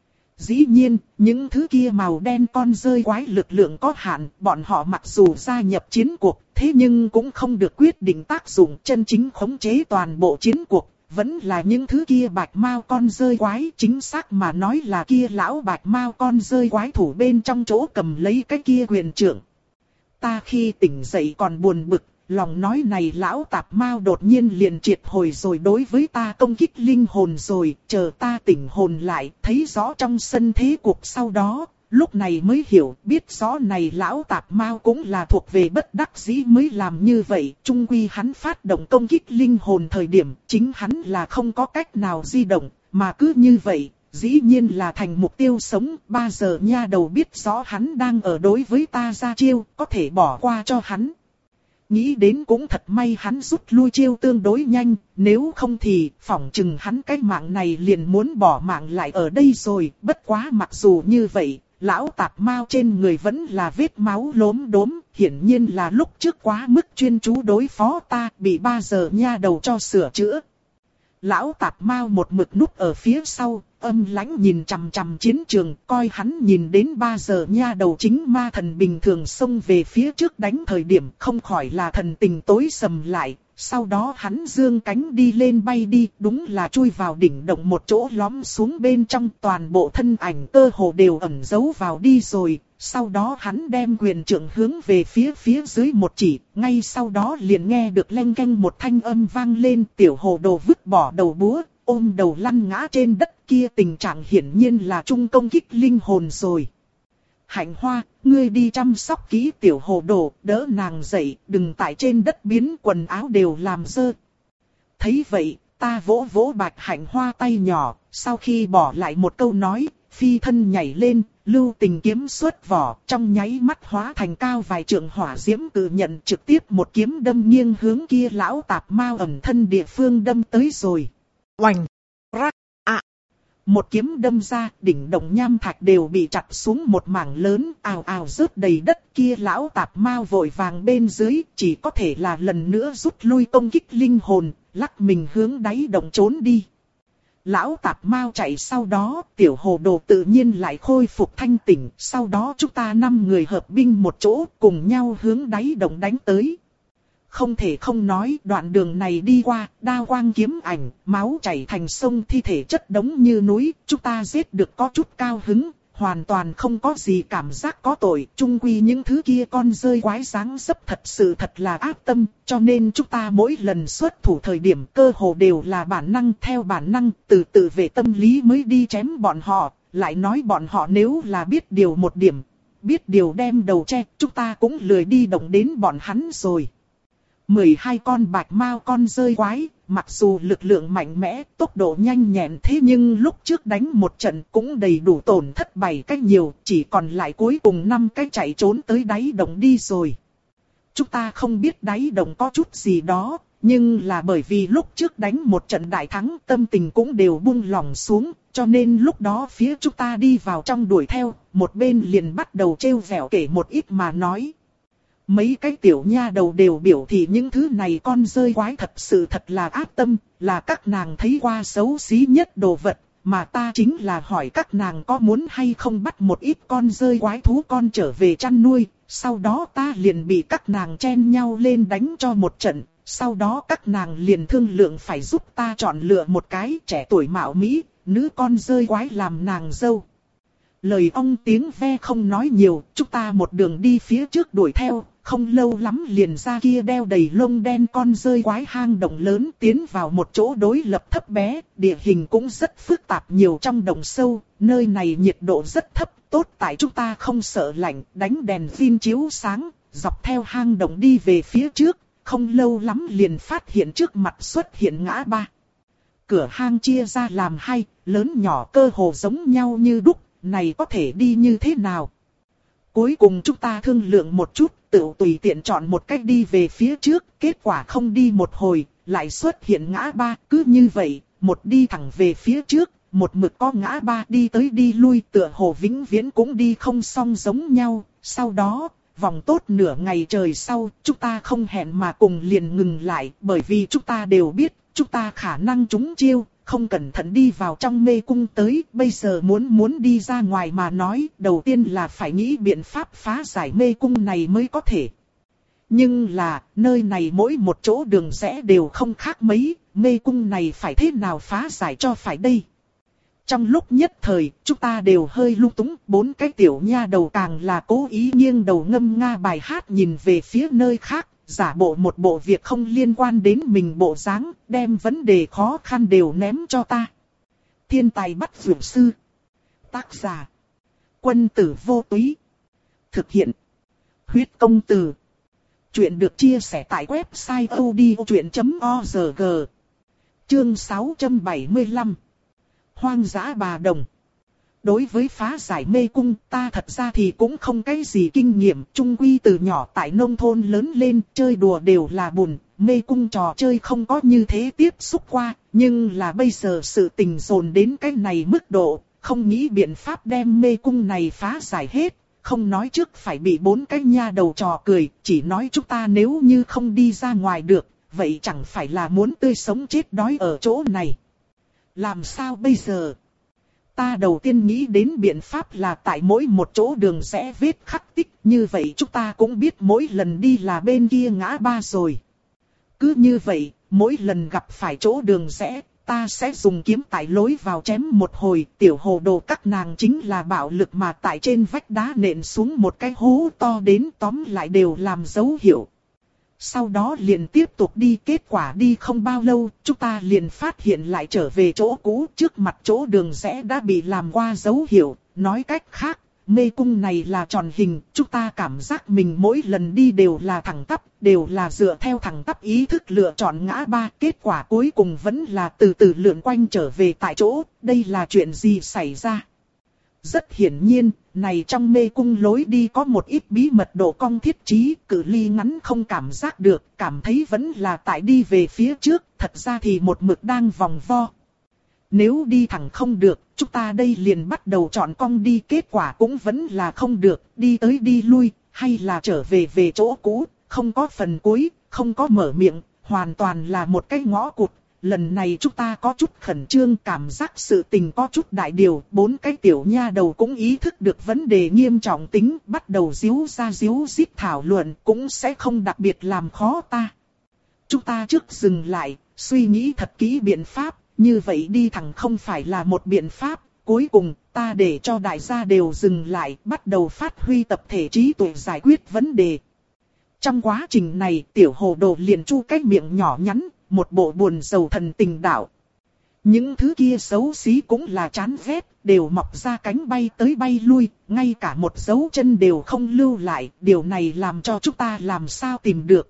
Dĩ nhiên, những thứ kia màu đen con rơi quái lực lượng có hạn, bọn họ mặc dù gia nhập chiến cuộc, thế nhưng cũng không được quyết định tác dụng chân chính khống chế toàn bộ chiến cuộc. vẫn là những thứ kia bạch mao con rơi quái, chính xác mà nói là kia lão bạch mao con rơi quái thủ bên trong chỗ cầm lấy cái kia quyền trượng. Ta khi tỉnh dậy còn buồn bực, lòng nói này lão tạp mao đột nhiên liền triệt hồi rồi đối với ta công kích linh hồn rồi, chờ ta tỉnh hồn lại, thấy rõ trong sân thế cuộc sau đó, lúc này mới hiểu, biết rõ này lão tạp mao cũng là thuộc về bất đắc dĩ mới làm như vậy, chung quy hắn phát động công kích linh hồn thời điểm, chính hắn là không có cách nào di động, mà cứ như vậy, dĩ nhiên là thành mục tiêu sống. Ba giờ nha đầu biết rõ hắn đang ở đối với ta ra chiêu, có thể bỏ qua cho hắn. Nghĩ đến cũng thật may hắn rút lui chiêu tương đối nhanh, nếu không thì phỏng chừng hắn cái mạng này liền muốn bỏ mạng lại ở đây rồi. Bất quá mặc dù như vậy, lão tạp mao trên người vẫn là vết máu lốm đốm, hiển nhiên là lúc trước quá mức chuyên chú đối phó ta, bị ba giờ nha đầu cho sửa chữa. Lão tạp mao một mực núp ở phía sau, âm lãnh nhìn chằm chằm chiến trường, coi hắn nhìn đến ba giờ nha đầu chính ma thần bình thường xông về phía trước đánh thời điểm không khỏi là thần tình tối sầm lại. Sau đó hắn dương cánh đi lên bay đi, đúng là chui vào đỉnh động một chỗ lõm xuống bên trong, toàn bộ thân ảnh cơ hồ đều ẩn giấu vào đi rồi. Sau đó hắn đem quyền trượng hướng về phía phía dưới một chỉ, ngay sau đó liền nghe được leng keng một thanh âm vang lên, tiểu hồ đồ vứt bỏ đầu búa, ôm đầu lăn ngã trên đất, kia tình trạng hiển nhiên là trung công kích linh hồn rồi. Hạnh Hoa, ngươi đi chăm sóc kỹ tiểu hồ đồ, đỡ nàng dậy, đừng tại trên đất biến quần áo đều làm dơ. Thấy vậy, ta vỗ vỗ Bạch Hạnh Hoa tay nhỏ, sau khi bỏ lại một câu nói, phi thân nhảy lên, lưu tình kiếm xuất vỏ, trong nháy mắt hóa thành cao vài trượng hỏa diễm cự nhận, trực tiếp một kiếm đâm nghiêng hướng kia lão tạp mao ẩn thân địa phương đâm tới rồi. Oành! Rắc! À! Một kiếm đâm ra, đỉnh động nham thạch đều bị chặt xuống một mảng lớn, ào ào rớt đầy đất, kia lão tạp mao vội vàng bên dưới, chỉ có thể là lần nữa rút lui công kích linh hồn, lắc mình hướng đáy động trốn đi. Lão tạp mao chạy sau đó, tiểu hồ đồ tự nhiên lại khôi phục thanh tỉnh, sau đó chúng ta năm người hợp binh một chỗ, cùng nhau hướng đáy động đánh tới. Không thể không nói, đoạn đường này đi qua, đao quang kiếm ảnh, máu chảy thành sông, thi thể chất đống như núi, chúng ta giết được có chút cao hứng, hoàn toàn không có gì cảm giác có tội, chung quy những thứ kia con rơi quái dáng dấp thật sự thật là ác tâm, cho nên chúng ta mỗi lần xuất thủ thời điểm cơ hồ đều là bản năng, theo bản năng, từ từ về tâm lý mới đi chém bọn họ, lại nói bọn họ nếu là biết điều một điểm, biết điều đem đầu che, chúng ta cũng lười đi động đến bọn hắn rồi. mười hai con bạch mao con rơi quái, mặc dù lực lượng mạnh mẽ, tốc độ nhanh nhẹn, thế nhưng lúc trước đánh một trận cũng đầy đủ tổn thất bảy cái nhiều, chỉ còn lại cuối cùng năm cái chạy trốn tới đáy động đi rồi. Chúng ta không biết đáy động có chút gì đó, nhưng là bởi vì lúc trước đánh một trận đại thắng, tâm tình cũng đều buông lỏng xuống, cho nên lúc đó phía chúng ta đi vào trong đuổi theo, một bên liền bắt đầu trêu vẻo kể một ít mà nói. Mấy cái tiểu nha đầu đều biểu thị những thứ này con rơi quái thật sự thật là ác tâm, là các nàng thấy qua xấu xí nhất đồ vật, mà ta chính là hỏi các nàng có muốn hay không bắt một ít con rơi quái thú con trở về chăn nuôi, sau đó ta liền bị các nàng chen nhau lên đánh cho một trận, sau đó các nàng liền thương lượng phải giúp ta chọn lựa một cái trẻ tuổi mạo mỹ, nữ con rơi quái làm nàng dâu. Lời ong tiếng ve không nói nhiều, chúng ta một đường đi phía trước đuổi theo, không lâu lắm liền ra kia đeo đầy lông đen con rơi quái hang động lớn, tiến vào một chỗ đối lập thấp bé, địa hình cũng rất phức tạp, nhiều trong đồng sâu, nơi này nhiệt độ rất thấp, tốt tại chúng ta không sợ lạnh, đánh đèn pin chiếu sáng, dọc theo hang động đi về phía trước, không lâu lắm liền phát hiện trước mặt xuất hiện ngã ba. Cửa hang chia ra làm hai, lớn nhỏ cơ hồ giống nhau như đúc, này có thể đi như thế nào? Cuối cùng chúng ta thương lượng một chút, tự tùy tiện chọn một cách đi về phía trước, kết quả không đi một hồi, lại xuất hiện ngã ba, cứ như vậy, một đi thẳng về phía trước, một mực có ngã ba đi tới đi lui, tựa hồ vĩnh viễn cũng đi không xong giống nhau. Sau đó, vòng tốt nửa ngày trời sau, chúng ta không hẹn mà cùng liền ngừng lại, bởi vì chúng ta đều biết, chúng ta khả năng trúng chiêu. Không cẩn thận đi vào trong mê cung tới, bây giờ muốn muốn đi ra ngoài mà nói, đầu tiên là phải nghĩ biện pháp phá giải mê cung này mới có thể. Nhưng là, nơi này mỗi một chỗ đường rẽ đều không khác mấy, mê cung này phải thế nào phá giải cho phải đây? Trong lúc nhất thời, chúng ta đều hơi lung túng, bốn cái tiểu nha đầu càng là cố ý nghiêng đầu ngâm nga bài hát nhìn về phía nơi khác, giả bộ một bộ việc không liên quan đến mình bộ dáng, đem vấn đề khó khăn đều ném cho ta. Thiên tài bắt vượt sư. Tác giả. Quân tử vô túy. Thực hiện. Huyết công từ. Chuyện được chia sẻ tại website odchuyện chấm org. Chương sáu trăm bảy mươi lăm. Hoang dã bà đồng. Đối với phá giải mê cung, ta thật ra thì cũng không cái gì kinh nghiệm, chung quy từ nhỏ tại nông thôn lớn lên, chơi đùa đều là bùn, mê cung trò chơi không có như thế tiếp xúc qua, nhưng là bây giờ sự tình dồn đến cái này mức độ, không nghĩ biện pháp đem mê cung này phá giải hết, không nói trước phải bị bốn cái nha đầu trò cười, chỉ nói chúng ta nếu như không đi ra ngoài được, vậy chẳng phải là muốn tươi sống chết đói ở chỗ này. Làm sao bây giờ? Ta đầu tiên nghĩ đến biện pháp là tại mỗi một chỗ đường rẽ vết khắc tích, như vậy chúng ta cũng biết mỗi lần đi là bên kia ngã ba rồi. Cứ như vậy, mỗi lần gặp phải chỗ đường rẽ, ta sẽ dùng kiếm tại lối vào chém một hồi, tiểu hồ đồ các nàng chính là bạo lực mà tại trên vách đá nện xuống một cái hố to đến tóm lại đều làm dấu hiệu. Sau đó liền tiếp tục đi, kết quả đi không bao lâu, chúng ta liền phát hiện lại trở về chỗ cũ, trước mặt chỗ đường rẽ đã bị làm qua dấu hiệu, nói cách khác, mê cung này là tròn hình, chúng ta cảm giác mình mỗi lần đi đều là thẳng tắp, đều là dựa theo thẳng tắp ý thức lựa chọn ngã ba, kết quả cuối cùng vẫn là từ từ lượn quanh trở về tại chỗ, đây là chuyện gì xảy ra? Rất hiển nhiên, này trong mê cung lối đi có một ít bí mật độ cong thiết trí, cự ly ngắn không cảm giác được, cảm thấy vẫn là tại đi về phía trước, thật ra thì một mực đang vòng vo. Nếu đi thẳng không được, chúng ta đây liền bắt đầu chọn cong đi, kết quả cũng vẫn là không được, đi tới đi lui, hay là trở về về chỗ cũ, không có phần cuối, không có mở miệng, hoàn toàn là một cái ngõ cụt. Lần này chúng ta có chút khẩn trương, cảm giác sự tình có chút đại điều, bốn cái tiểu nha đầu cũng ý thức được vấn đề nghiêm trọng tính, bắt đầu díu ra díu dít thảo luận, cũng sẽ không đặc biệt làm khó ta. Chúng ta trước dừng lại, suy nghĩ thật kỹ biện pháp, như vậy đi thẳng không phải là một biện pháp, cuối cùng ta để cho đại gia đều dừng lại, bắt đầu phát huy tập thể trí tuệ giải quyết vấn đề. Trong quá trình này, tiểu hồ đồ liền chu cái miệng nhỏ nhắn, một bộ buồn rầu thần tình đạo. Những thứ kia xấu xí cũng là chán ghét, đều mọc ra cánh bay tới bay lui, ngay cả một dấu chân đều không lưu lại, điều này làm cho chúng ta làm sao tìm được.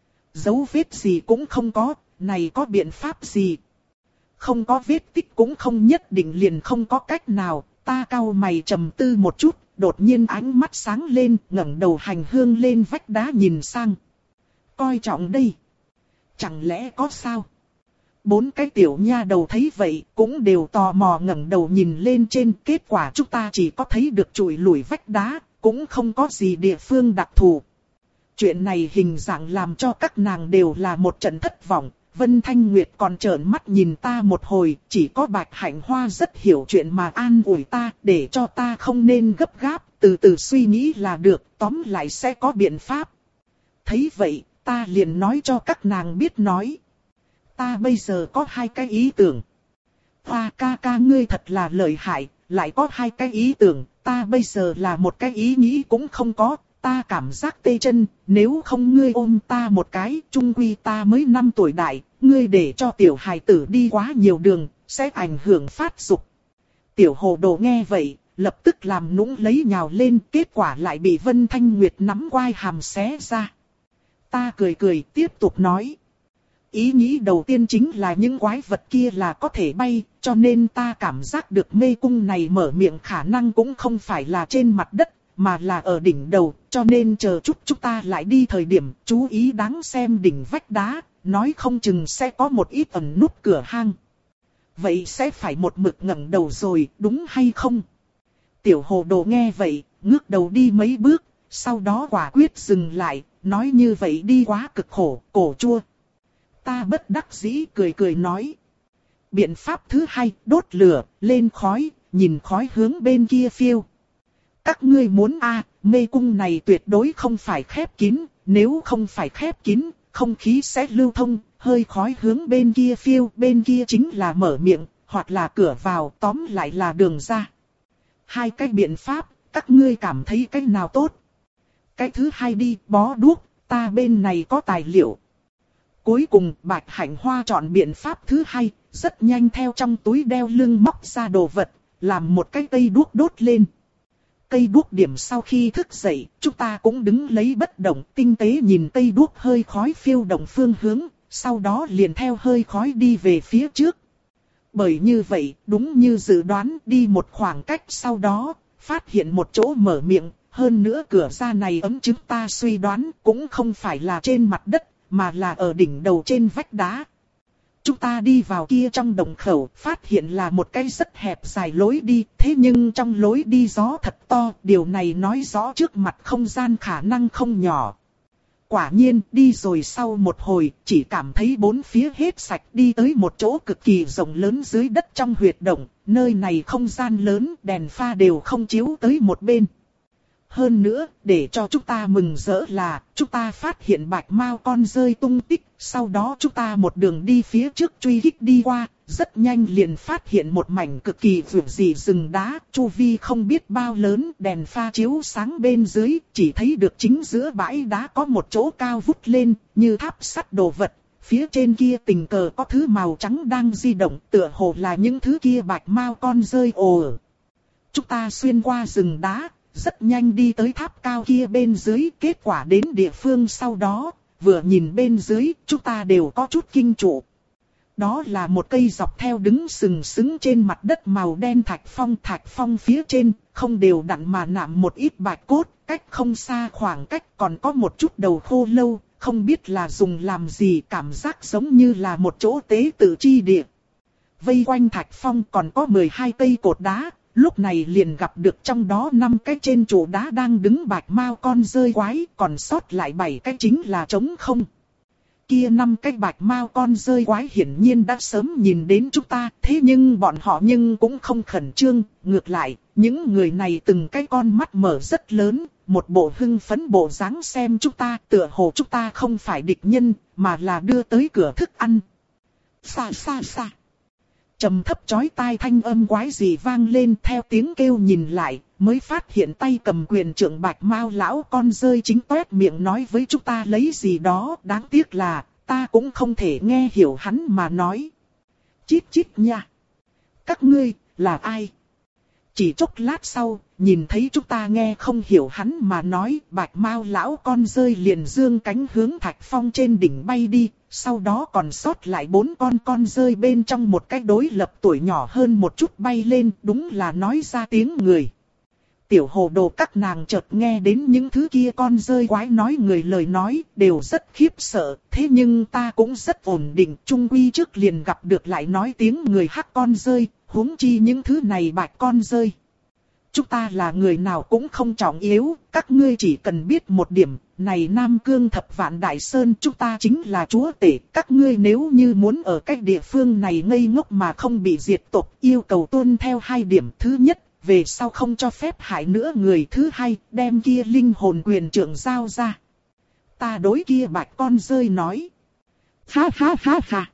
Dấu vết gì cũng không có, này có biện pháp gì? Không có vết tích cũng không nhất định liền không có cách nào, ta cau mày trầm tư một chút, đột nhiên ánh mắt sáng lên, ngẩng đầu hành hương lên vách đá nhìn sang. Coi trọng đây. Chẳng lẽ có sao? Bốn cái tiểu nha đầu thấy vậy cũng đều tò mò ngẩng đầu nhìn lên trên, kết quả chúng ta chỉ có thấy được chùi lủi vách đá, cũng không có gì địa phương đặc thù. Chuyện này hình dạng làm cho các nàng đều là một trận thất vọng. Vân Thanh Nguyệt còn trợn mắt nhìn ta một hồi, chỉ có Bạch Hạnh Hoa rất hiểu chuyện mà an ủi ta, để cho ta không nên gấp gáp, từ từ suy nghĩ là được, tóm lại sẽ có biện pháp. Thấy vậy, ta liền nói cho các nàng biết nói. Ta bây giờ có hai cái ý tưởng. Hoa ca ca ngươi thật là lợi hại, lại có hai cái ý tưởng, ta bây giờ là một cái ý nghĩ cũng không có. Ta cảm giác tê chân, nếu không ngươi ôm ta một cái, chung quy ta mới năm tuổi đại, ngươi để cho tiểu hài tử đi quá nhiều đường, sẽ ảnh hưởng phát dục. Tiểu hồ đồ nghe vậy, lập tức làm nũng lấy nhào lên, kết quả lại bị Vân Thanh Nguyệt nắm quai hàm xé ra. Ta cười cười tiếp tục nói. Ý nghĩ đầu tiên chính là những quái vật kia là có thể bay, cho nên ta cảm giác được mê cung này mở miệng khả năng cũng không phải là trên mặt đất, mà là ở đỉnh đầu, cho nên chờ chút chúng ta lại đi thời điểm, chú ý đáng xem đỉnh vách đá, nói không chừng sẽ có một ít ẩn nút cửa hang. Vậy sẽ phải một mực ngẩng đầu rồi, đúng hay không? Tiểu hồ đồ nghe vậy, ngước đầu đi mấy bước, sau đó quả quyết dừng lại, nói như vậy đi quá cực khổ, cổ chua. Ta bất đắc dĩ cười cười nói. Biện pháp thứ hai, đốt lửa, lên khói, nhìn khói hướng bên kia phiêu. Các ngươi muốn a, à, mê cung này tuyệt đối không phải khép kín, nếu không phải khép kín, không khí sẽ lưu thông, hơi khói hướng bên kia phiêu, bên kia chính là mở miệng, hoặc là cửa vào, tóm lại là đường ra. Hai cái biện pháp, các ngươi cảm thấy cái nào tốt? Cái thứ hai đi, bó đuốc, ta bên này có tài liệu. Cuối cùng, Bạch Hạnh Hoa chọn biện pháp thứ hai, rất nhanh theo trong túi đeo lưng móc ra đồ vật, làm một cái cây đuốc đốt lên. Cây đuốc điểm sau khi thức dậy, chúng ta cũng đứng lấy bất động, tinh tế nhìn cây đuốc hơi khói phiêu động phương hướng, sau đó liền theo hơi khói đi về phía trước. Bởi như vậy, đúng như dự đoán, đi một khoảng cách sau đó, phát hiện một chỗ mở miệng, hơn nữa cửa ra này ấm chứng ta suy đoán cũng không phải là trên mặt đất, mà là ở đỉnh đầu trên vách đá. Chúng ta đi vào kia trong đồng khẩu, phát hiện là một cái rất hẹp dài lối đi, thế nhưng trong lối đi gió thật to, điều này nói rõ trước mặt không gian khả năng không nhỏ. Quả nhiên, đi rồi sau một hồi, chỉ cảm thấy bốn phía hết sạch, đi tới một chỗ cực kỳ rộng lớn dưới đất trong huyệt động, nơi này không gian lớn, đèn pha đều không chiếu tới một bên. Hơn nữa, để cho chúng ta mừng rỡ là, chúng ta phát hiện bạch mao con rơi tung tích, sau đó chúng ta một đường đi phía trước truy kích đi qua, rất nhanh liền phát hiện một mảnh cực kỳ vượt dị rừng đá, chu vi không biết bao lớn, đèn pha chiếu sáng bên dưới, chỉ thấy được chính giữa bãi đá có một chỗ cao vút lên, như tháp sắt đồ vật, phía trên kia tình cờ có thứ màu trắng đang di động, tựa hồ là những thứ kia bạch mao con rơi ồ ở. Chúng ta xuyên qua rừng đá, rất nhanh đi tới tháp cao kia bên dưới, kết quả đến địa phương sau đó, vừa nhìn bên dưới, chúng ta đều có chút kinh trụ. Đó là một cây dọc theo đứng sừng sững trên mặt đất màu đen thạch phong, thạch phong phía trên, không đều đặn mà nạm một ít bạch cốt, cách không xa khoảng cách còn có một chút đầu khô lâu, không biết là dùng làm gì, cảm giác giống như là một chỗ tế tự chi địa. Vây quanh thạch phong còn có mười hai cây cột đá. Lúc này liền gặp được trong đó năm cái trên trụ đá đang đứng bạch mao con rơi quái, còn sót lại bảy cái chính là trống không. Kia năm cái bạch mao con rơi quái hiển nhiên đã sớm nhìn đến chúng ta, thế nhưng bọn họ nhưng cũng không khẩn trương, ngược lại, những người này từng cái con mắt mở rất lớn, một bộ hưng phấn bộ dáng xem chúng ta, tựa hồ chúng ta không phải địch nhân, mà là đưa tới cửa thức ăn. Xa xa xa. Trầm thấp chói tai thanh âm quái gì vang lên, theo tiếng kêu nhìn lại, mới phát hiện tay cầm quyền trượng bạch mao lão con rơi chính toét miệng nói với chúng ta lấy gì đó, đáng tiếc là, ta cũng không thể nghe hiểu hắn mà nói. Chít chít nha! Các ngươi, là ai? Chỉ chốc lát sau, nhìn thấy chúng ta nghe không hiểu hắn mà nói, bạch mao lão con rơi liền dương cánh hướng thạch phong trên đỉnh bay đi, sau đó còn sót lại bốn con con rơi bên trong một cái đối lập tuổi nhỏ hơn một chút bay lên, đúng là nói ra tiếng người. Tiểu hồ đồ các nàng chợt nghe đến những thứ kia con rơi quái nói người lời nói, đều rất khiếp sợ, thế nhưng ta cũng rất ổn định, chung quy trước liền gặp được lại nói tiếng người hắc con rơi, huống chi những thứ này bạch con rơi. Chúng ta là người nào cũng không trọng yếu, các ngươi chỉ cần biết một điểm, này Nam Cương Thập Vạn Đại Sơn chúng ta chính là chúa tể, các ngươi nếu như muốn ở cách địa phương này ngây ngốc mà không bị diệt tộc, yêu cầu tuân theo hai điểm. Thứ nhất, về sau không cho phép hại nữa người. Thứ hai, đem kia linh hồn quyền trượng giao ra. Ta đối kia bạch con rơi nói. Ha ha ha ha.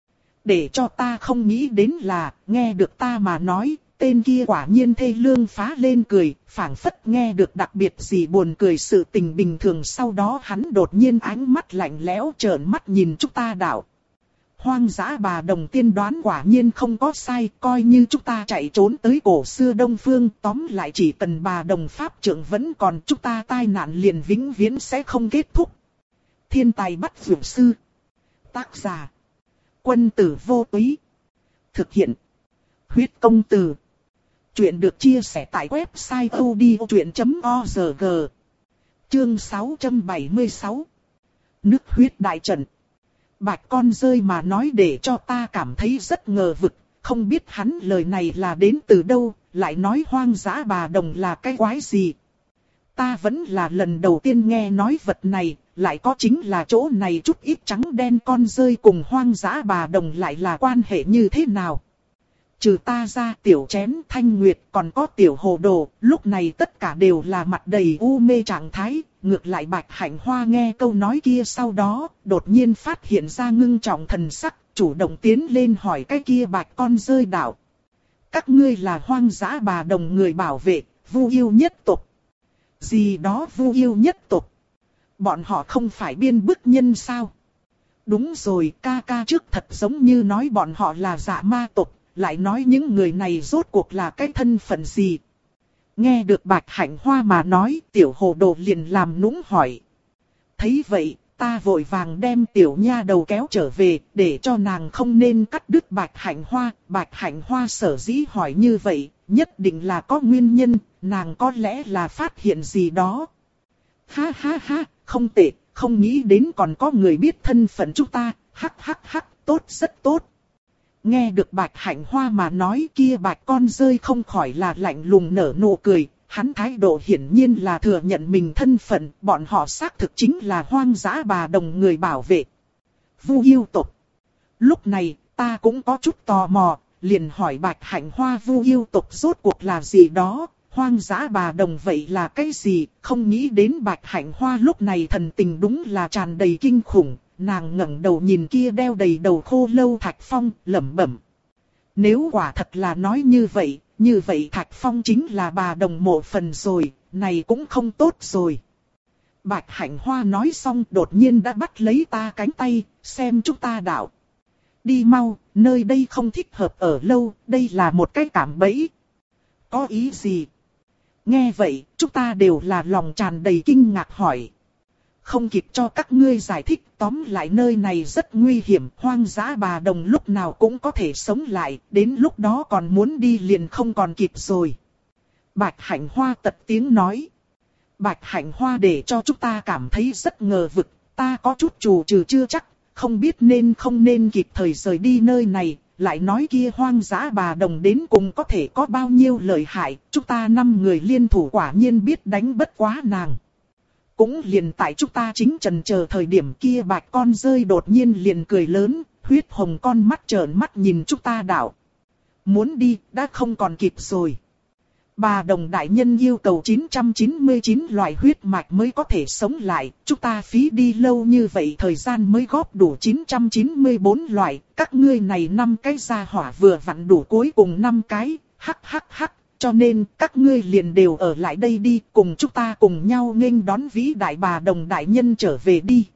Để cho ta không nghĩ đến là, nghe được ta mà nói, tên kia quả nhiên thê lương phá lên cười, phảng phất nghe được đặc biệt gì buồn cười sự tình bình thường. Sau đó hắn đột nhiên ánh mắt lạnh lẽo trợn mắt nhìn chúng ta đạo. Hoang dã bà đồng tiên đoán quả nhiên không có sai, coi như chúng ta chạy trốn tới cổ xưa Đông Phương, tóm lại chỉ cần bà đồng pháp trưởng vẫn còn, chúng ta tai nạn liền vĩnh viễn sẽ không kết thúc. Thiên tài bắt dược sư. Tác giả. Quân tử vô túy. Thực hiện. Huyết công từ. Chuyện được chia sẻ tại website odchuyện chấm org. Chương sáu trăm bảy mươi sáu. Nước huyết đại trận. Bạch con rơi mà nói để cho ta cảm thấy rất ngờ vực, không biết hắn lời này là đến từ đâu, lại nói hoang dã bà đồng là cái quái gì. Ta vẫn là lần đầu tiên nghe nói vật này, lại có chính là chỗ này chút ít trắng đen con rơi cùng hoang dã bà đồng lại là quan hệ như thế nào. Trừ ta ra tiểu chén thanh nguyệt còn có tiểu hồ đồ, lúc này tất cả đều là mặt đầy u mê trạng thái, ngược lại Bạch Hạnh Hoa nghe câu nói kia sau đó, đột nhiên phát hiện ra ngưng trọng thần sắc, chủ động tiến lên hỏi cái kia Bạch con rơi đạo. Các ngươi là hoang dã bà đồng người bảo vệ, Vu yêu nhất tộc. Gì đó Vu yêu nhất tộc? Bọn họ không phải biên bức nhân sao? Đúng rồi, ca ca trước thật giống như nói bọn họ là dạ ma tộc, lại nói những người này rốt cuộc là cái thân phận gì? Nghe được Bạch Hạnh Hoa mà nói, tiểu hồ đồ liền làm nũng hỏi. Thấy vậy, ta vội vàng đem tiểu nha đầu kéo trở về, để cho nàng không nên cắt đứt Bạch Hạnh Hoa. Bạch Hạnh Hoa sở dĩ hỏi như vậy, nhất định là có nguyên nhân, nàng có lẽ là phát hiện gì đó. Ha ha ha, không tệ, không nghĩ đến còn có người biết thân phận chúng ta, hắc hắc hắc, tốt rất tốt. Nghe được Bạch Hạnh Hoa mà nói kia Bạch con rơi không khỏi là lạnh lùng nở nụ cười, hắn thái độ hiển nhiên là thừa nhận mình thân phận, bọn họ xác thực chính là hoang dã bà đồng người bảo vệ. Vu yêu tộc. Lúc này, ta cũng có chút tò mò, liền hỏi Bạch Hạnh Hoa Vu yêu tộc rốt cuộc là gì đó, hoang dã bà đồng vậy là cái gì, không nghĩ đến Bạch Hạnh Hoa lúc này thần tình đúng là tràn đầy kinh khủng. Nàng ngẩng đầu nhìn kia đeo đầy đầu khô lâu Thạch Phong, lẩm bẩm. Nếu quả thật là nói như vậy, như vậy Thạch Phong chính là bà đồng mộ phần rồi, này cũng không tốt rồi. Bạch Hạnh Hoa nói xong đột nhiên đã bắt lấy ta cánh tay, xem chúng ta đạo. Đi mau, nơi đây không thích hợp ở lâu, đây là một cái cạm bẫy. Có ý gì? Nghe vậy, chúng ta đều là lòng tràn đầy kinh ngạc hỏi. Không kịp cho các ngươi giải thích, tóm lại nơi này rất nguy hiểm, hoang dã bà đồng lúc nào cũng có thể sống lại, đến lúc đó còn muốn đi liền không còn kịp rồi. Bạch Hạnh Hoa tật tiếng nói. Bạch Hạnh Hoa để cho chúng ta cảm thấy rất ngờ vực, ta có chút trù trừ chưa chắc, không biết nên không nên kịp thời rời đi nơi này, lại nói kia hoang dã bà đồng đến cùng có thể có bao nhiêu lợi hại, chúng ta năm người liên thủ quả nhiên biết đánh bất quá nàng. Cũng liền tại chúng ta chính trần chờ thời điểm kia Bạch con rơi đột nhiên liền cười lớn, huyết hồng con mắt trợn mắt nhìn chúng ta đạo. Muốn đi, đã không còn kịp rồi. Bà đồng đại nhân yêu cầu chín trăm chín mươi chín loại huyết mạch mới có thể sống lại, chúng ta phí đi lâu như vậy thời gian mới góp đủ chín trăm chín mươi bốn loại, các ngươi này năm cái gia hỏa vừa vặn đủ cuối cùng năm cái, hắc hắc hắc. Cho nên các ngươi liền đều ở lại đây đi, cùng chúng ta cùng nhau nghênh đón vĩ đại bà đồng đại nhân trở về đi.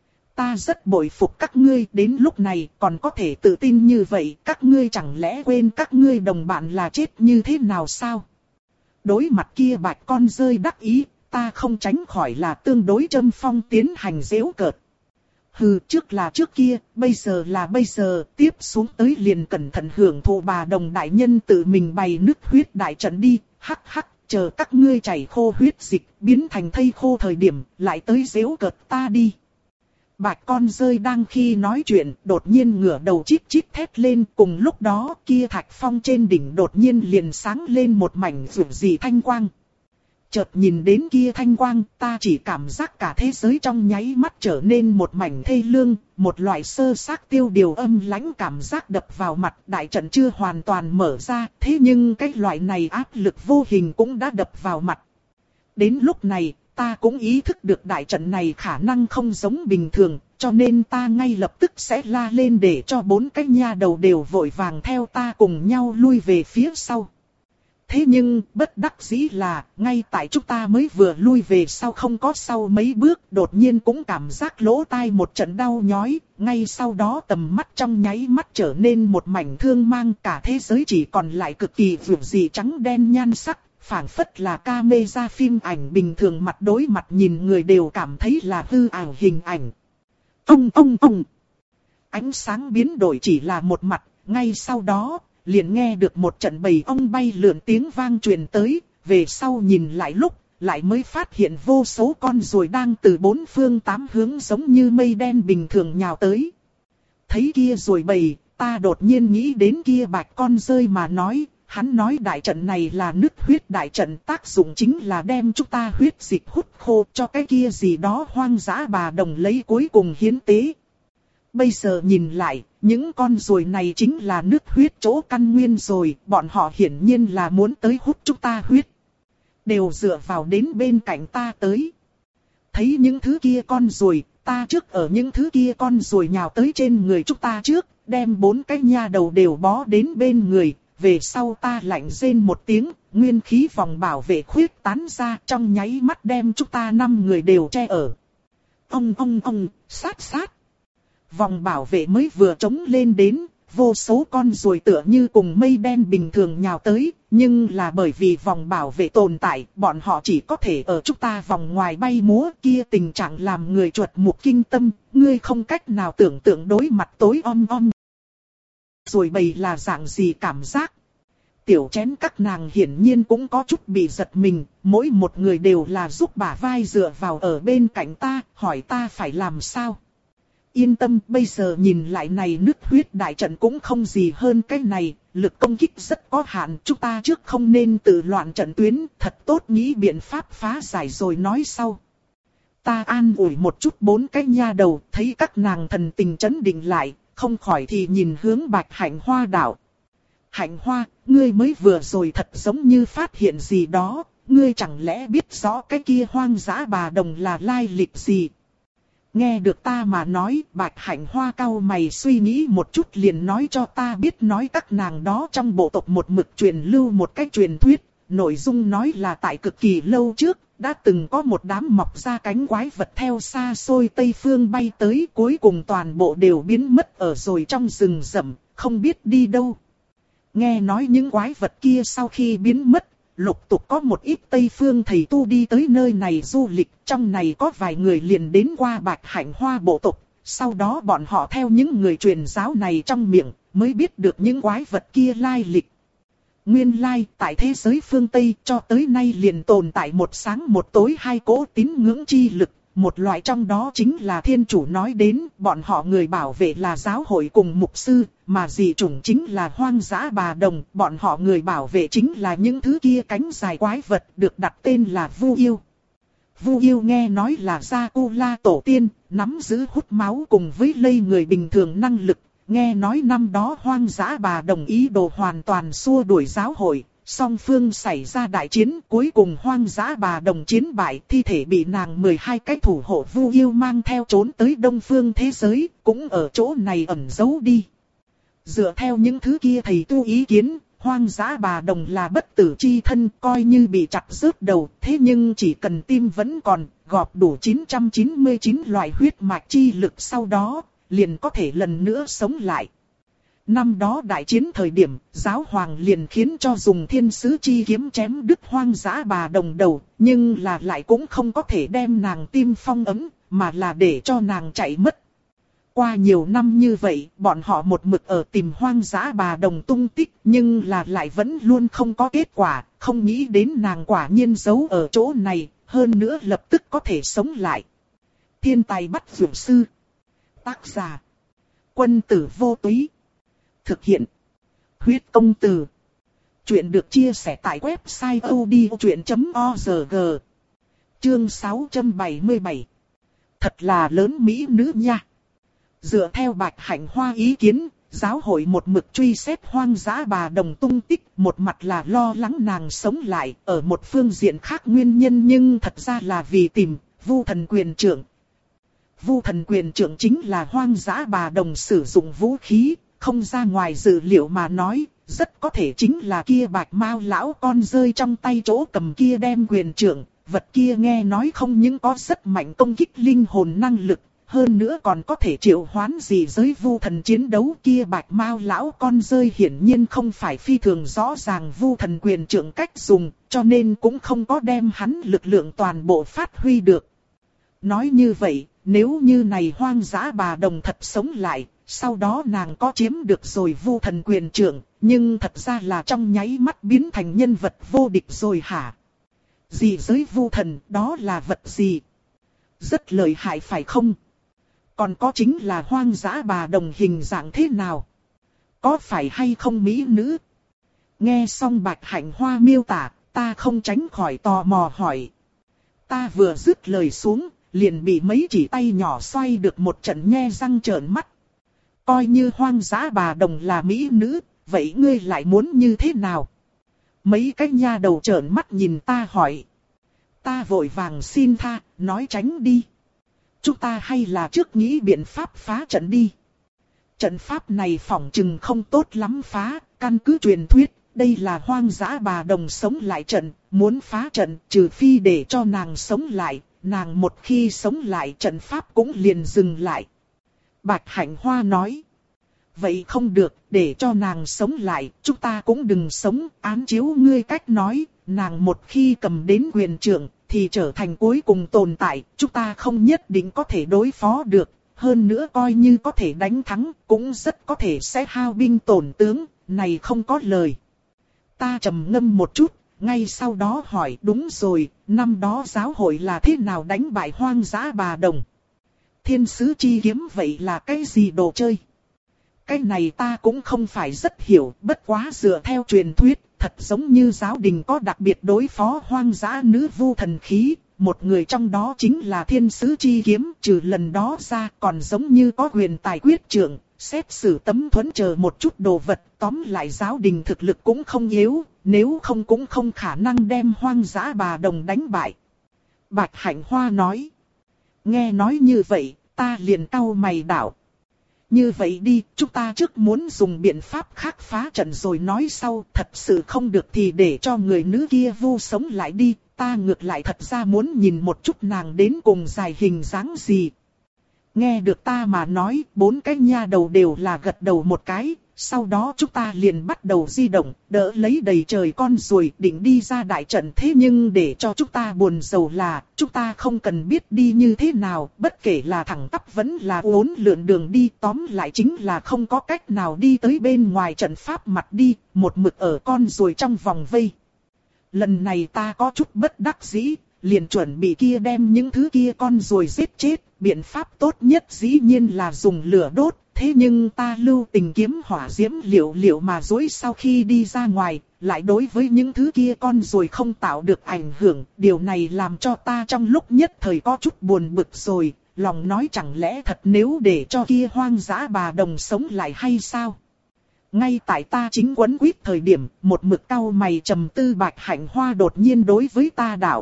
Ta rất bội phục các ngươi, đến lúc này còn có thể tự tin như vậy, các ngươi chẳng lẽ quên các ngươi đồng bạn là chết như thế nào sao? Đối mặt kia Bạch con rơi đắc ý, ta không tránh khỏi là tương đối châm phong tiến hành giễu cợt. Hừ, trước là trước kia, bây giờ là bây giờ, tiếp xuống tới liền cẩn thận hưởng thụ bà đồng đại nhân tự mình bày nước huyết đại trận đi, hắc hắc, chờ các ngươi chảy khô huyết dịch, biến thành thây khô thời điểm, lại tới giễu cợt ta đi. Bạch con rơi đang khi nói chuyện, đột nhiên ngửa đầu chít chít thét lên, cùng lúc đó kia Thạch Phong trên đỉnh đột nhiên liền sáng lên một mảnh rực rỡ thanh quang. Chợt nhìn đến kia thanh quang, ta chỉ cảm giác cả thế giới trong nháy mắt trở nên một mảnh thê lương, một loại sơ xác tiêu điều âm lãnh cảm giác đập vào mặt, đại trận chưa hoàn toàn mở ra, thế nhưng cái loại này áp lực vô hình cũng đã đập vào mặt. Đến lúc này, ta cũng ý thức được đại trận này khả năng không giống bình thường, cho nên ta ngay lập tức sẽ la lên để cho bốn cái nha đầu đều vội vàng theo ta cùng nhau lui về phía sau. Thế nhưng, bất đắc dĩ là, ngay tại chúng ta mới vừa lui về sau không có sau mấy bước, đột nhiên cũng cảm giác lỗ tai một trận đau nhói, ngay sau đó tầm mắt trong nháy mắt trở nên một mảnh thương mang, cả thế giới chỉ còn lại cực kỳ vượng dị trắng đen nhan sắc, phảng phất là camera phim ảnh bình thường mặt đối mặt nhìn người đều cảm thấy là hư ảo hình ảnh. Ông ông ông! Ánh sáng biến đổi chỉ là một mặt, ngay sau đó liền nghe được một trận bầy ong bay lượn tiếng vang truyền tới, về sau nhìn lại lúc, lại mới phát hiện vô số con ruồi đang từ bốn phương tám hướng giống như mây đen bình thường nhào tới. Thấy kia ruồi bầy, ta đột nhiên nghĩ đến kia Bạch con rơi mà nói, hắn nói đại trận này là nứt huyết đại trận, tác dụng chính là đem chúng ta huyết dịch hút khô cho cái kia gì đó hoang dã bà đồng lấy cuối cùng hiến tế. Bây giờ nhìn lại, những con ruồi này chính là nước huyết chỗ căn nguyên rồi, bọn họ hiển nhiên là muốn tới hút chúng ta huyết. Đều dựa vào đến bên cạnh ta tới. thấy những thứ kia con ruồi, ta trước ở những thứ kia con ruồi nhào tới trên người chúng ta trước, đem bốn cái nha đầu đều bó đến bên người, về sau ta lạnh rên một tiếng, nguyên khí vòng bảo vệ khuyết tán ra trong nháy mắt đem chúng ta năm người đều che ở. Ông ông ông, sát sát. Vòng bảo vệ mới vừa trống lên đến, vô số con ruồi tựa như cùng mây đen bình thường nhào tới, nhưng là bởi vì vòng bảo vệ tồn tại, bọn họ chỉ có thể ở chúng ta vòng ngoài bay múa, kia tình trạng làm người chuột mục kinh tâm, ngươi không cách nào tưởng tượng đối mặt tối om om. Rồi bầy là dạng gì cảm giác? Tiểu chén các nàng hiển nhiên cũng có chút bị giật mình, mỗi một người đều là giúp bả vai dựa vào ở bên cạnh ta, hỏi ta phải làm sao. Yên tâm, bây giờ nhìn lại này nước huyết đại trận cũng không gì hơn cái này, lực công kích rất có hạn, chúng ta trước không nên tự loạn trận tuyến, thật tốt nghĩ biện pháp phá giải rồi nói sau. Ta an ủi một chút bốn cái nha đầu, thấy các nàng thần tình chấn định lại, không khỏi thì nhìn hướng Bạch Hạnh Hoa đảo. Hạnh Hoa, ngươi mới vừa rồi thật giống như phát hiện gì đó, ngươi chẳng lẽ biết rõ cái kia hoang dã bà đồng là lai lịch gì? Nghe được ta mà nói, Bạch Hạnh Hoa cau mày suy nghĩ một chút liền nói cho ta biết, nói các nàng đó trong bộ tộc một mực truyền lưu một cái truyền thuyết, nội dung nói là tại cực kỳ lâu trước, đã từng có một đám mọc ra cánh quái vật theo xa xôi Tây Phương bay tới, cuối cùng toàn bộ đều biến mất ở rồi trong rừng rậm, không biết đi đâu. Nghe nói những quái vật kia sau khi biến mất, lục tục có một ít Tây Phương thầy tu đi tới nơi này du lịch, trong này có vài người liền đến qua Bạch Hạnh Hoa bộ tộc, sau đó bọn họ theo những người truyền giáo này trong miệng, mới biết được những quái vật kia lai lịch. Nguyên lai, tại thế giới phương Tây cho tới nay liền tồn tại một sáng một tối hai cỗ tín ngưỡng chi lực, một loại trong đó chính là thiên chủ nói đến, bọn họ người bảo vệ là giáo hội cùng mục sư, mà dị chủng chính là hoang dã bà đồng, bọn họ người bảo vệ chính là những thứ kia cánh dài quái vật, được đặt tên là Vu Yêu. Vu Yêu nghe nói là Dracula tổ tiên, nắm giữ hút máu cùng với lây người bình thường năng lực, nghe nói năm đó hoang dã bà đồng ý đồ hoàn toàn xua đuổi giáo hội. Song phương xảy ra đại chiến, cuối cùng hoang dã bà đồng chiến bại, thi thể bị nàng mười hai cái thủ hộ Vu Yêu mang theo trốn tới đông phương thế giới, cũng ở chỗ này ẩn giấu đi. Dựa theo những thứ kia thầy tu ý kiến, hoang dã bà đồng là bất tử chi thân, coi như bị chặt rớt đầu, thế nhưng chỉ cần tim vẫn còn, gọp đủ chín trăm chín mươi chín loại huyết mạch chi lực sau đó, liền có thể lần nữa sống lại. Năm đó đại chiến thời điểm, giáo hoàng liền khiến cho dùng thiên sứ chi kiếm chém đứt hoang dã bà đồng đầu, nhưng là lại cũng không có thể đem nàng tim phong ấn, mà là để cho nàng chạy mất. Qua nhiều năm như vậy, bọn họ một mực ở tìm hoang dã bà đồng tung tích, nhưng là lại vẫn luôn không có kết quả, không nghĩ đến nàng quả nhiên giấu ở chỗ này, hơn nữa lập tức có thể sống lại. Thiên tài bắt dược sư. Tác giả: Quân tử vô túy. Thực hiện: Huyết công từ. Chuyện được chia sẻ tại website odchuyện chấm org. Chương sáu trăm bảy mươi bảy. Thật là lớn mỹ nữ nha. Dựa theo Bạch Hạnh Hoa ý kiến, giáo hội một mực truy xét hoang dã bà đồng tung tích, một mặt là lo lắng nàng sống lại, ở một phương diện khác nguyên nhân nhưng thật ra là vì tìm Vu thần quyền trưởng. Vu thần quyền trưởng chính là hoang dã bà đồng sử dụng vũ khí, không ra ngoài dự liệu mà nói, rất có thể chính là kia Bạch Mao lão con rơi trong tay chỗ cầm kia đem quyền trưởng, vật kia nghe nói không những có rất mạnh công kích linh hồn năng lực, hơn nữa còn có thể triệu hoán gì giới vu thần chiến đấu, kia Bạch Mao lão con rơi hiển nhiên không phải phi thường rõ ràng vu thần quyền trưởng cách dùng, cho nên cũng không có đem hắn lực lượng toàn bộ phát huy được. Nói như vậy, nếu như này hoang dã bà đồng thật sống lại, sau đó nàng có chiếm được rồi vu thần quyền trưởng, nhưng thật ra là trong nháy mắt biến thành nhân vật vô địch rồi hả? Gì giới vu thần, đó là vật gì? Rất lợi hại phải không? Còn có chính là hoang dã bà đồng hình dạng thế nào? Có phải hay không mỹ nữ? Nghe xong Bạch Hạnh Hoa miêu tả, ta không tránh khỏi tò mò hỏi. Ta vừa dứt lời xuống, liền bị mấy chỉ tay nhỏ xoay được một trận nhe răng trợn mắt. Coi như hoang dã bà đồng là mỹ nữ, vậy ngươi lại muốn như thế nào? Mấy cái nha đầu trợn mắt nhìn ta hỏi. Ta vội vàng xin tha, nói tránh đi. Chúng ta hay là trước nghĩ biện pháp phá trận đi. Trận pháp này phỏng chừng không tốt lắm phá, căn cứ truyền thuyết, đây là hoang dã bà đồng sống lại trận, muốn phá trận trừ phi để cho nàng sống lại, nàng một khi sống lại trận pháp cũng liền dừng lại. Bạch Hạnh Hoa nói, vậy không được, để cho nàng sống lại, chúng ta cũng đừng sống, án chiếu ngươi cách nói, nàng một khi cầm đến quyền trưởng, thì trở thành cuối cùng tồn tại, chúng ta không nhất định có thể đối phó được, hơn nữa coi như có thể đánh thắng, cũng rất có thể sẽ hao binh tổn tướng, này không có lời. Ta trầm ngâm một chút, ngay sau đó hỏi đúng rồi, năm đó giáo hội là thế nào đánh bại hoang dã bà đồng? Thiên sứ chi kiếm vậy là cái gì đồ chơi? Cái này ta cũng không phải rất hiểu, bất quá dựa theo truyền thuyết, thật giống như giáo đình có đặc biệt đối phó hoang dã nữ vu thần khí, một người trong đó chính là thiên sứ chi kiếm, trừ lần đó ra còn giống như có quyền tài quyết trưởng, xét xử tấm thuẫn chờ một chút đồ vật, tóm lại giáo đình thực lực cũng không yếu, nếu không cũng không khả năng đem hoang dã bà đồng đánh bại. Bạch Hạnh Hoa nói, nghe nói như vậy, ta liền cau mày đảo. Như vậy đi, chúng ta trước muốn dùng biện pháp khác phá trận rồi nói sau, thật sự không được thì để cho người nữ kia vu sống lại đi, ta ngược lại thật ra muốn nhìn một chút nàng đến cùng dài hình dáng gì. Nghe được ta mà nói, bốn cái nha đầu đều là gật đầu một cái, sau đó chúng ta liền bắt đầu di động, đỡ lấy đầy trời con ruồi định đi ra đại trận. Thế nhưng để cho chúng ta buồn rầu là, chúng ta không cần biết đi như thế nào, bất kể là thẳng tắp vẫn là uốn lượn đường đi, tóm lại chính là không có cách nào đi tới bên ngoài trận pháp mặt đi, một mực ở con ruồi trong vòng vây. Lần này ta có chút bất đắc dĩ, liền chuẩn bị kia đem những thứ kia con ruồi giết chết, biện pháp tốt nhất dĩ nhiên là dùng lửa đốt. Thế nhưng ta lưu tình kiếm hỏa diễm liệu liệu mà dối sau khi đi ra ngoài, lại đối với những thứ kia con ruồi không tạo được ảnh hưởng. Điều này làm cho ta trong lúc nhất thời có chút buồn bực rồi, lòng nói chẳng lẽ thật nếu để cho kia hoang dã bà đồng sống lại hay sao? Ngay tại ta chính quấn quýt thời điểm, một mực cau mày trầm tư Bạch Hạnh Hoa đột nhiên đối với ta đạo.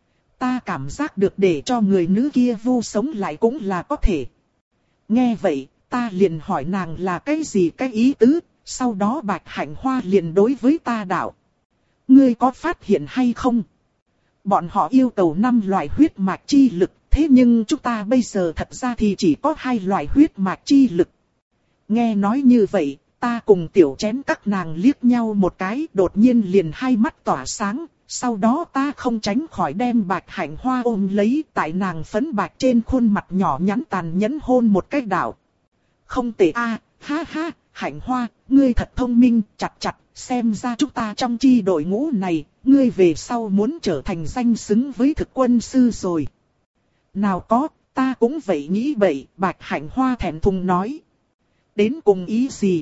Ta cảm giác được để cho người nữ kia vu sống lại cũng là có thể. Nghe vậy, ta liền hỏi nàng là cái gì cái ý tứ, sau đó Bạch Hạnh Hoa liền đối với ta đạo. Ngươi có phát hiện hay không? Bọn họ yêu cầu năm loại huyết mạch chi lực, thế nhưng chúng ta bây giờ thật ra thì chỉ có hai loại huyết mạch chi lực. Nghe nói như vậy, ta cùng tiểu chén các nàng liếc nhau một cái, đột nhiên liền hai mắt tỏa sáng. Sau đó ta không tránh khỏi đem Bạch Hạnh Hoa ôm lấy, tại nàng phấn bạch trên khuôn mặt nhỏ nhắn tàn nhẫn hôn một cái đạo. Không tệ a, à, ha ha, Hạnh Hoa, ngươi thật thông minh, chặt chặt, xem ra chúng ta trong chi đội ngũ này, ngươi về sau muốn trở thành danh xứng với thực quân sư rồi. Nào có, ta cũng vậy nghĩ vậy, Bạch Hạnh Hoa thẹn thùng nói. Đến cùng ý gì?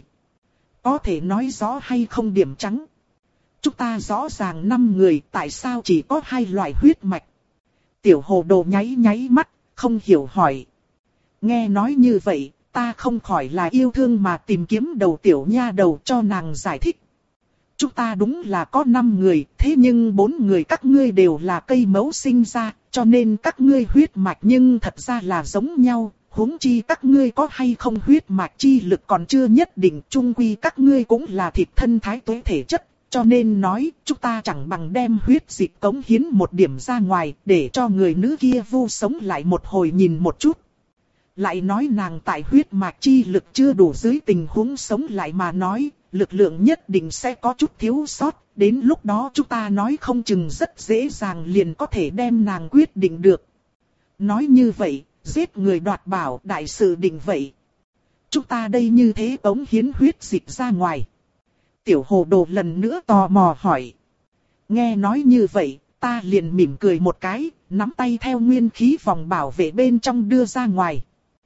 Có thể nói rõ hay không điểm trắng? Chúng ta rõ ràng năm người, tại sao chỉ có hai loại huyết mạch? Tiểu hồ đồ nháy nháy mắt, không hiểu hỏi. Nghe nói như vậy, ta không khỏi là yêu thương mà tìm kiếm đầu tiểu nha đầu cho nàng giải thích. Chúng ta đúng là có năm người, thế nhưng bốn người các ngươi đều là cây mẫu sinh ra, cho nên các ngươi huyết mạch nhưng thật ra là giống nhau. Huống chi các ngươi có hay không huyết mạch chi lực còn chưa nhất định, chung quy các ngươi cũng là thịt thân thái tuế thể chất. Cho nên nói, chúng ta chẳng bằng đem huyết dịch cống hiến một điểm ra ngoài, để cho người nữ kia vu sống lại một hồi nhìn một chút. Lại nói nàng tại huyết mạch chi lực chưa đủ dưới tình huống sống lại mà nói, lực lượng nhất định sẽ có chút thiếu sót. Đến lúc đó chúng ta nói không chừng rất dễ dàng liền có thể đem nàng quyết định được. Nói như vậy, giết người đoạt bảo đại sự định vậy. Chúng ta đây như thế cống hiến huyết dịch ra ngoài. Tiểu hồ đồ lần nữa tò mò hỏi. Nghe nói như vậy, ta liền mỉm cười một cái, nắm tay theo nguyên khí vòng bảo vệ bên trong đưa ra ngoài.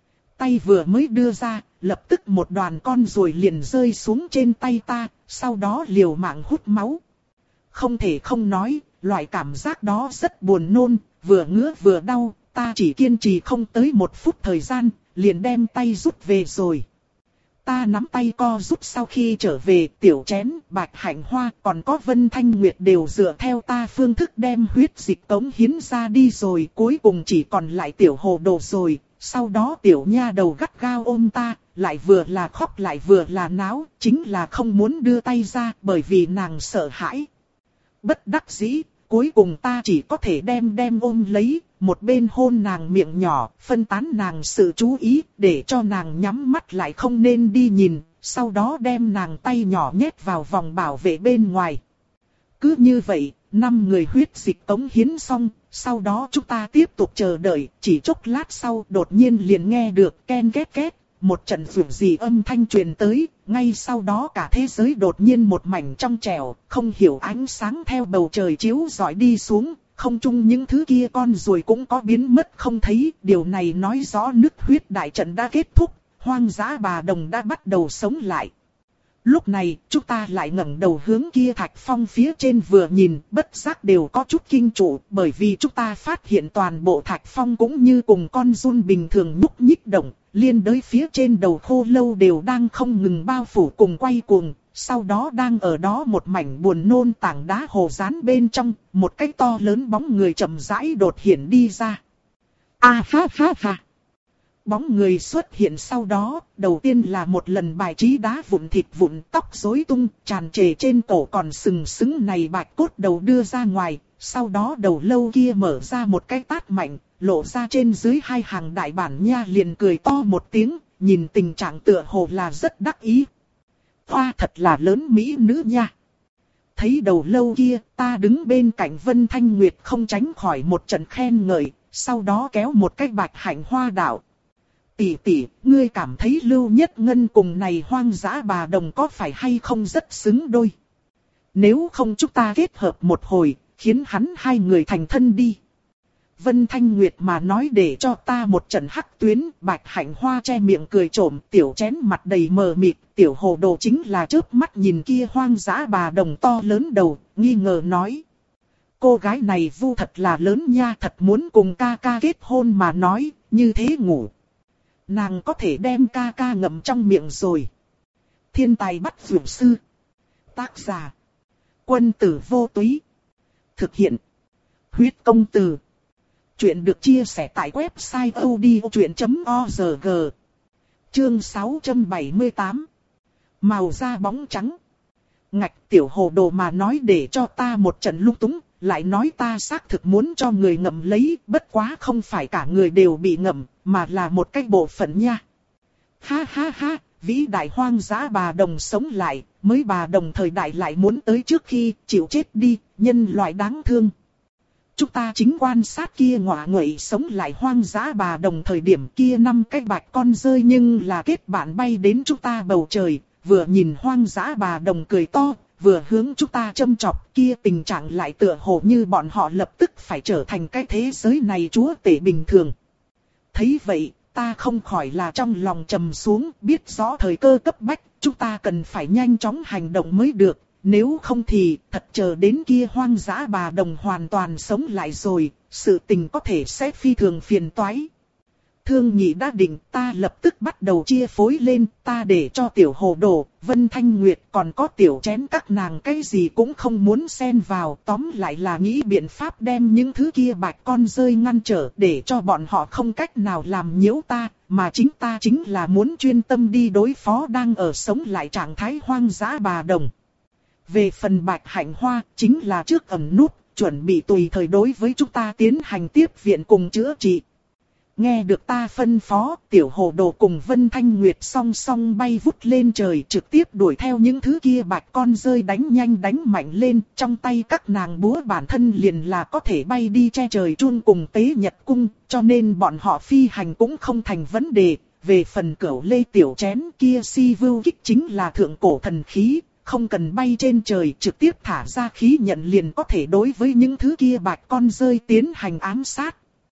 Tay vừa mới đưa ra, lập tức một đoàn con ruồi liền rơi xuống trên tay ta, sau đó liều mạng hút máu. Không thể không nói, loại cảm giác đó rất buồn nôn, vừa ngứa vừa đau, ta chỉ kiên trì không tới một phút thời gian, liền đem tay rút về rồi. ta nắm tay co rút sau khi trở về, tiểu chén, Bạch Hạnh Hoa còn có Vân Thanh Nguyệt đều dựa theo ta phương thức đem huyết dịch cống hiến ra đi rồi, cuối cùng chỉ còn lại tiểu hồ đồ rồi. Sau đó tiểu nha đầu gắt gao ôm ta, lại vừa là khóc lại vừa là náo, chính là không muốn đưa tay ra bởi vì nàng sợ hãi. Bất đắc dĩ, cuối cùng ta chỉ có thể đem đem ôm lấy, một bên hôn nàng miệng nhỏ, phân tán nàng sự chú ý, để cho nàng nhắm mắt lại không nên đi nhìn, sau đó đem nàng tay nhỏ nhét vào vòng bảo vệ bên ngoài. Cứ như vậy, năm người huyết dịch cống hiến xong, sau đó chúng ta tiếp tục chờ đợi, chỉ chốc lát sau đột nhiên liền nghe được ken két két, một trận rủi gì âm thanh truyền tới, ngay sau đó cả thế giới đột nhiên một mảnh trong trẻo, không hiểu ánh sáng theo bầu trời chiếu rọi đi xuống, không chung những thứ kia con ruồi cũng có biến mất không thấy, điều này nói rõ nước huyết đại trận đã kết thúc, hoang dã bà đồng đã bắt đầu sống lại. Lúc này, chúng ta lại ngẩng đầu hướng kia thạch phong phía trên vừa nhìn, bất giác đều có chút kinh trụ, bởi vì chúng ta phát hiện toàn bộ thạch phong cũng như cùng con giun bình thường nhúc nhích động, liên đới phía trên đầu khô lâu đều đang không ngừng bao phủ cùng quay cuồng, sau đó đang ở đó một mảnh buồn nôn tảng đá hồ rán bên trong, một cái to lớn bóng người chậm rãi đột hiện đi ra. A ha ha ha! Bóng người xuất hiện sau đó, đầu tiên là một lần bài trí đá vụn thịt vụn, tóc rối tung, tràn trề trên cổ còn sừng sững này bạch cốt đầu đưa ra ngoài, sau đó đầu lâu kia mở ra một cái tát mạnh, lộ ra trên dưới hai hàng đại bản nha liền cười to một tiếng, nhìn tình trạng tựa hồ là rất đắc ý. Hoa thật là lớn mỹ nữ nha. Thấy đầu lâu kia, ta đứng bên cạnh Vân Thanh Nguyệt không tránh khỏi một trận khen ngợi, sau đó kéo một cái Bạch Hạnh Hoa đạo. Tỷ tỷ, ngươi cảm thấy Lưu Nhất Ngân cùng này hoang dã bà đồng có phải hay không rất xứng đôi? Nếu không chúng ta kết hợp một hồi, khiến hắn hai người thành thân đi. Vân Thanh Nguyệt mà nói để cho ta một trận hắc tuyến, Bạch Hạnh Hoa che miệng cười trộm, tiểu chén mặt đầy mờ mịt, tiểu hồ đồ chính là chớp mắt nhìn kia hoang dã bà đồng to lớn đầu, nghi ngờ nói. Cô gái này vu thật là lớn nha, thật muốn cùng ca ca kết hôn mà nói, như thế ngủ. Nàng có thể đem ca ca ngậm trong miệng rồi. Thiên tài bắt vượt sư. Tác giả. Quân tử vô túy. Thực hiện. Huyết công từ. Chuyện được chia sẻ tại website odchuyện chấm org. Chương sáu trăm bảy mươi tám. Màu da bóng trắng. Ngạch tiểu hồ đồ mà nói để cho ta một trận lung túng, lại nói ta xác thực muốn cho người ngậm lấy, bất quá không phải cả người đều bị ngậm, mà là một cái bộ phận nha. Ha ha ha, vĩ đại hoang dã bà đồng sống lại, mới bà đồng thời đại lại muốn tới trước khi chịu chết đi, nhân loại đáng thương. Chúng ta chính quan sát kia ngọa nguậy sống lại hoang dã bà đồng thời điểm kia năm cái bạch con rơi nhưng là kết bạn bay đến chúng ta bầu trời, vừa nhìn hoang dã bà đồng cười to, vừa hướng chúng ta châm chọc, kia tình trạng lại tựa hồ như bọn họ lập tức phải trở thành cái thế giới này chúa tể bình thường. Thấy vậy, ta không khỏi là trong lòng trầm xuống, biết rõ thời cơ cấp bách, chúng ta cần phải nhanh chóng hành động mới được, nếu không thì thật chờ đến kia hoang dã bà đồng hoàn toàn sống lại rồi, sự tình có thể sẽ phi thường phiền toái. Thương nhị đã định, ta lập tức bắt đầu chia phối lên, ta để cho tiểu hồ đồ, Vân Thanh Nguyệt còn có tiểu chén các nàng cái gì cũng không muốn xen vào, tóm lại là nghĩ biện pháp đem những thứ kia bạch con rơi ngăn trở để cho bọn họ không cách nào làm nhiễu ta, mà chính ta chính là muốn chuyên tâm đi đối phó đang ở sống lại trạng thái hoang dã bà đồng. Về phần Bạch Hạnh Hoa, chính là trước ẩn nút, chuẩn bị tùy thời đối với chúng ta tiến hành tiếp viện cùng chữa trị. Nghe được ta phân phó, tiểu hồ đồ cùng Vân Thanh Nguyệt song song bay vút lên trời trực tiếp đuổi theo những thứ kia bạch con rơi đánh nhanh đánh mạnh lên, trong tay các nàng búa bản thân liền là có thể bay đi che trời chun cùng tế nhật cung, cho nên bọn họ phi hành cũng không thành vấn đề. Về phần cửu lê tiểu chén kia si vưu kích chính là thượng cổ thần khí, không cần bay trên trời trực tiếp thả ra khí nhận liền có thể đối với những thứ kia bạch con rơi tiến hành ám sát.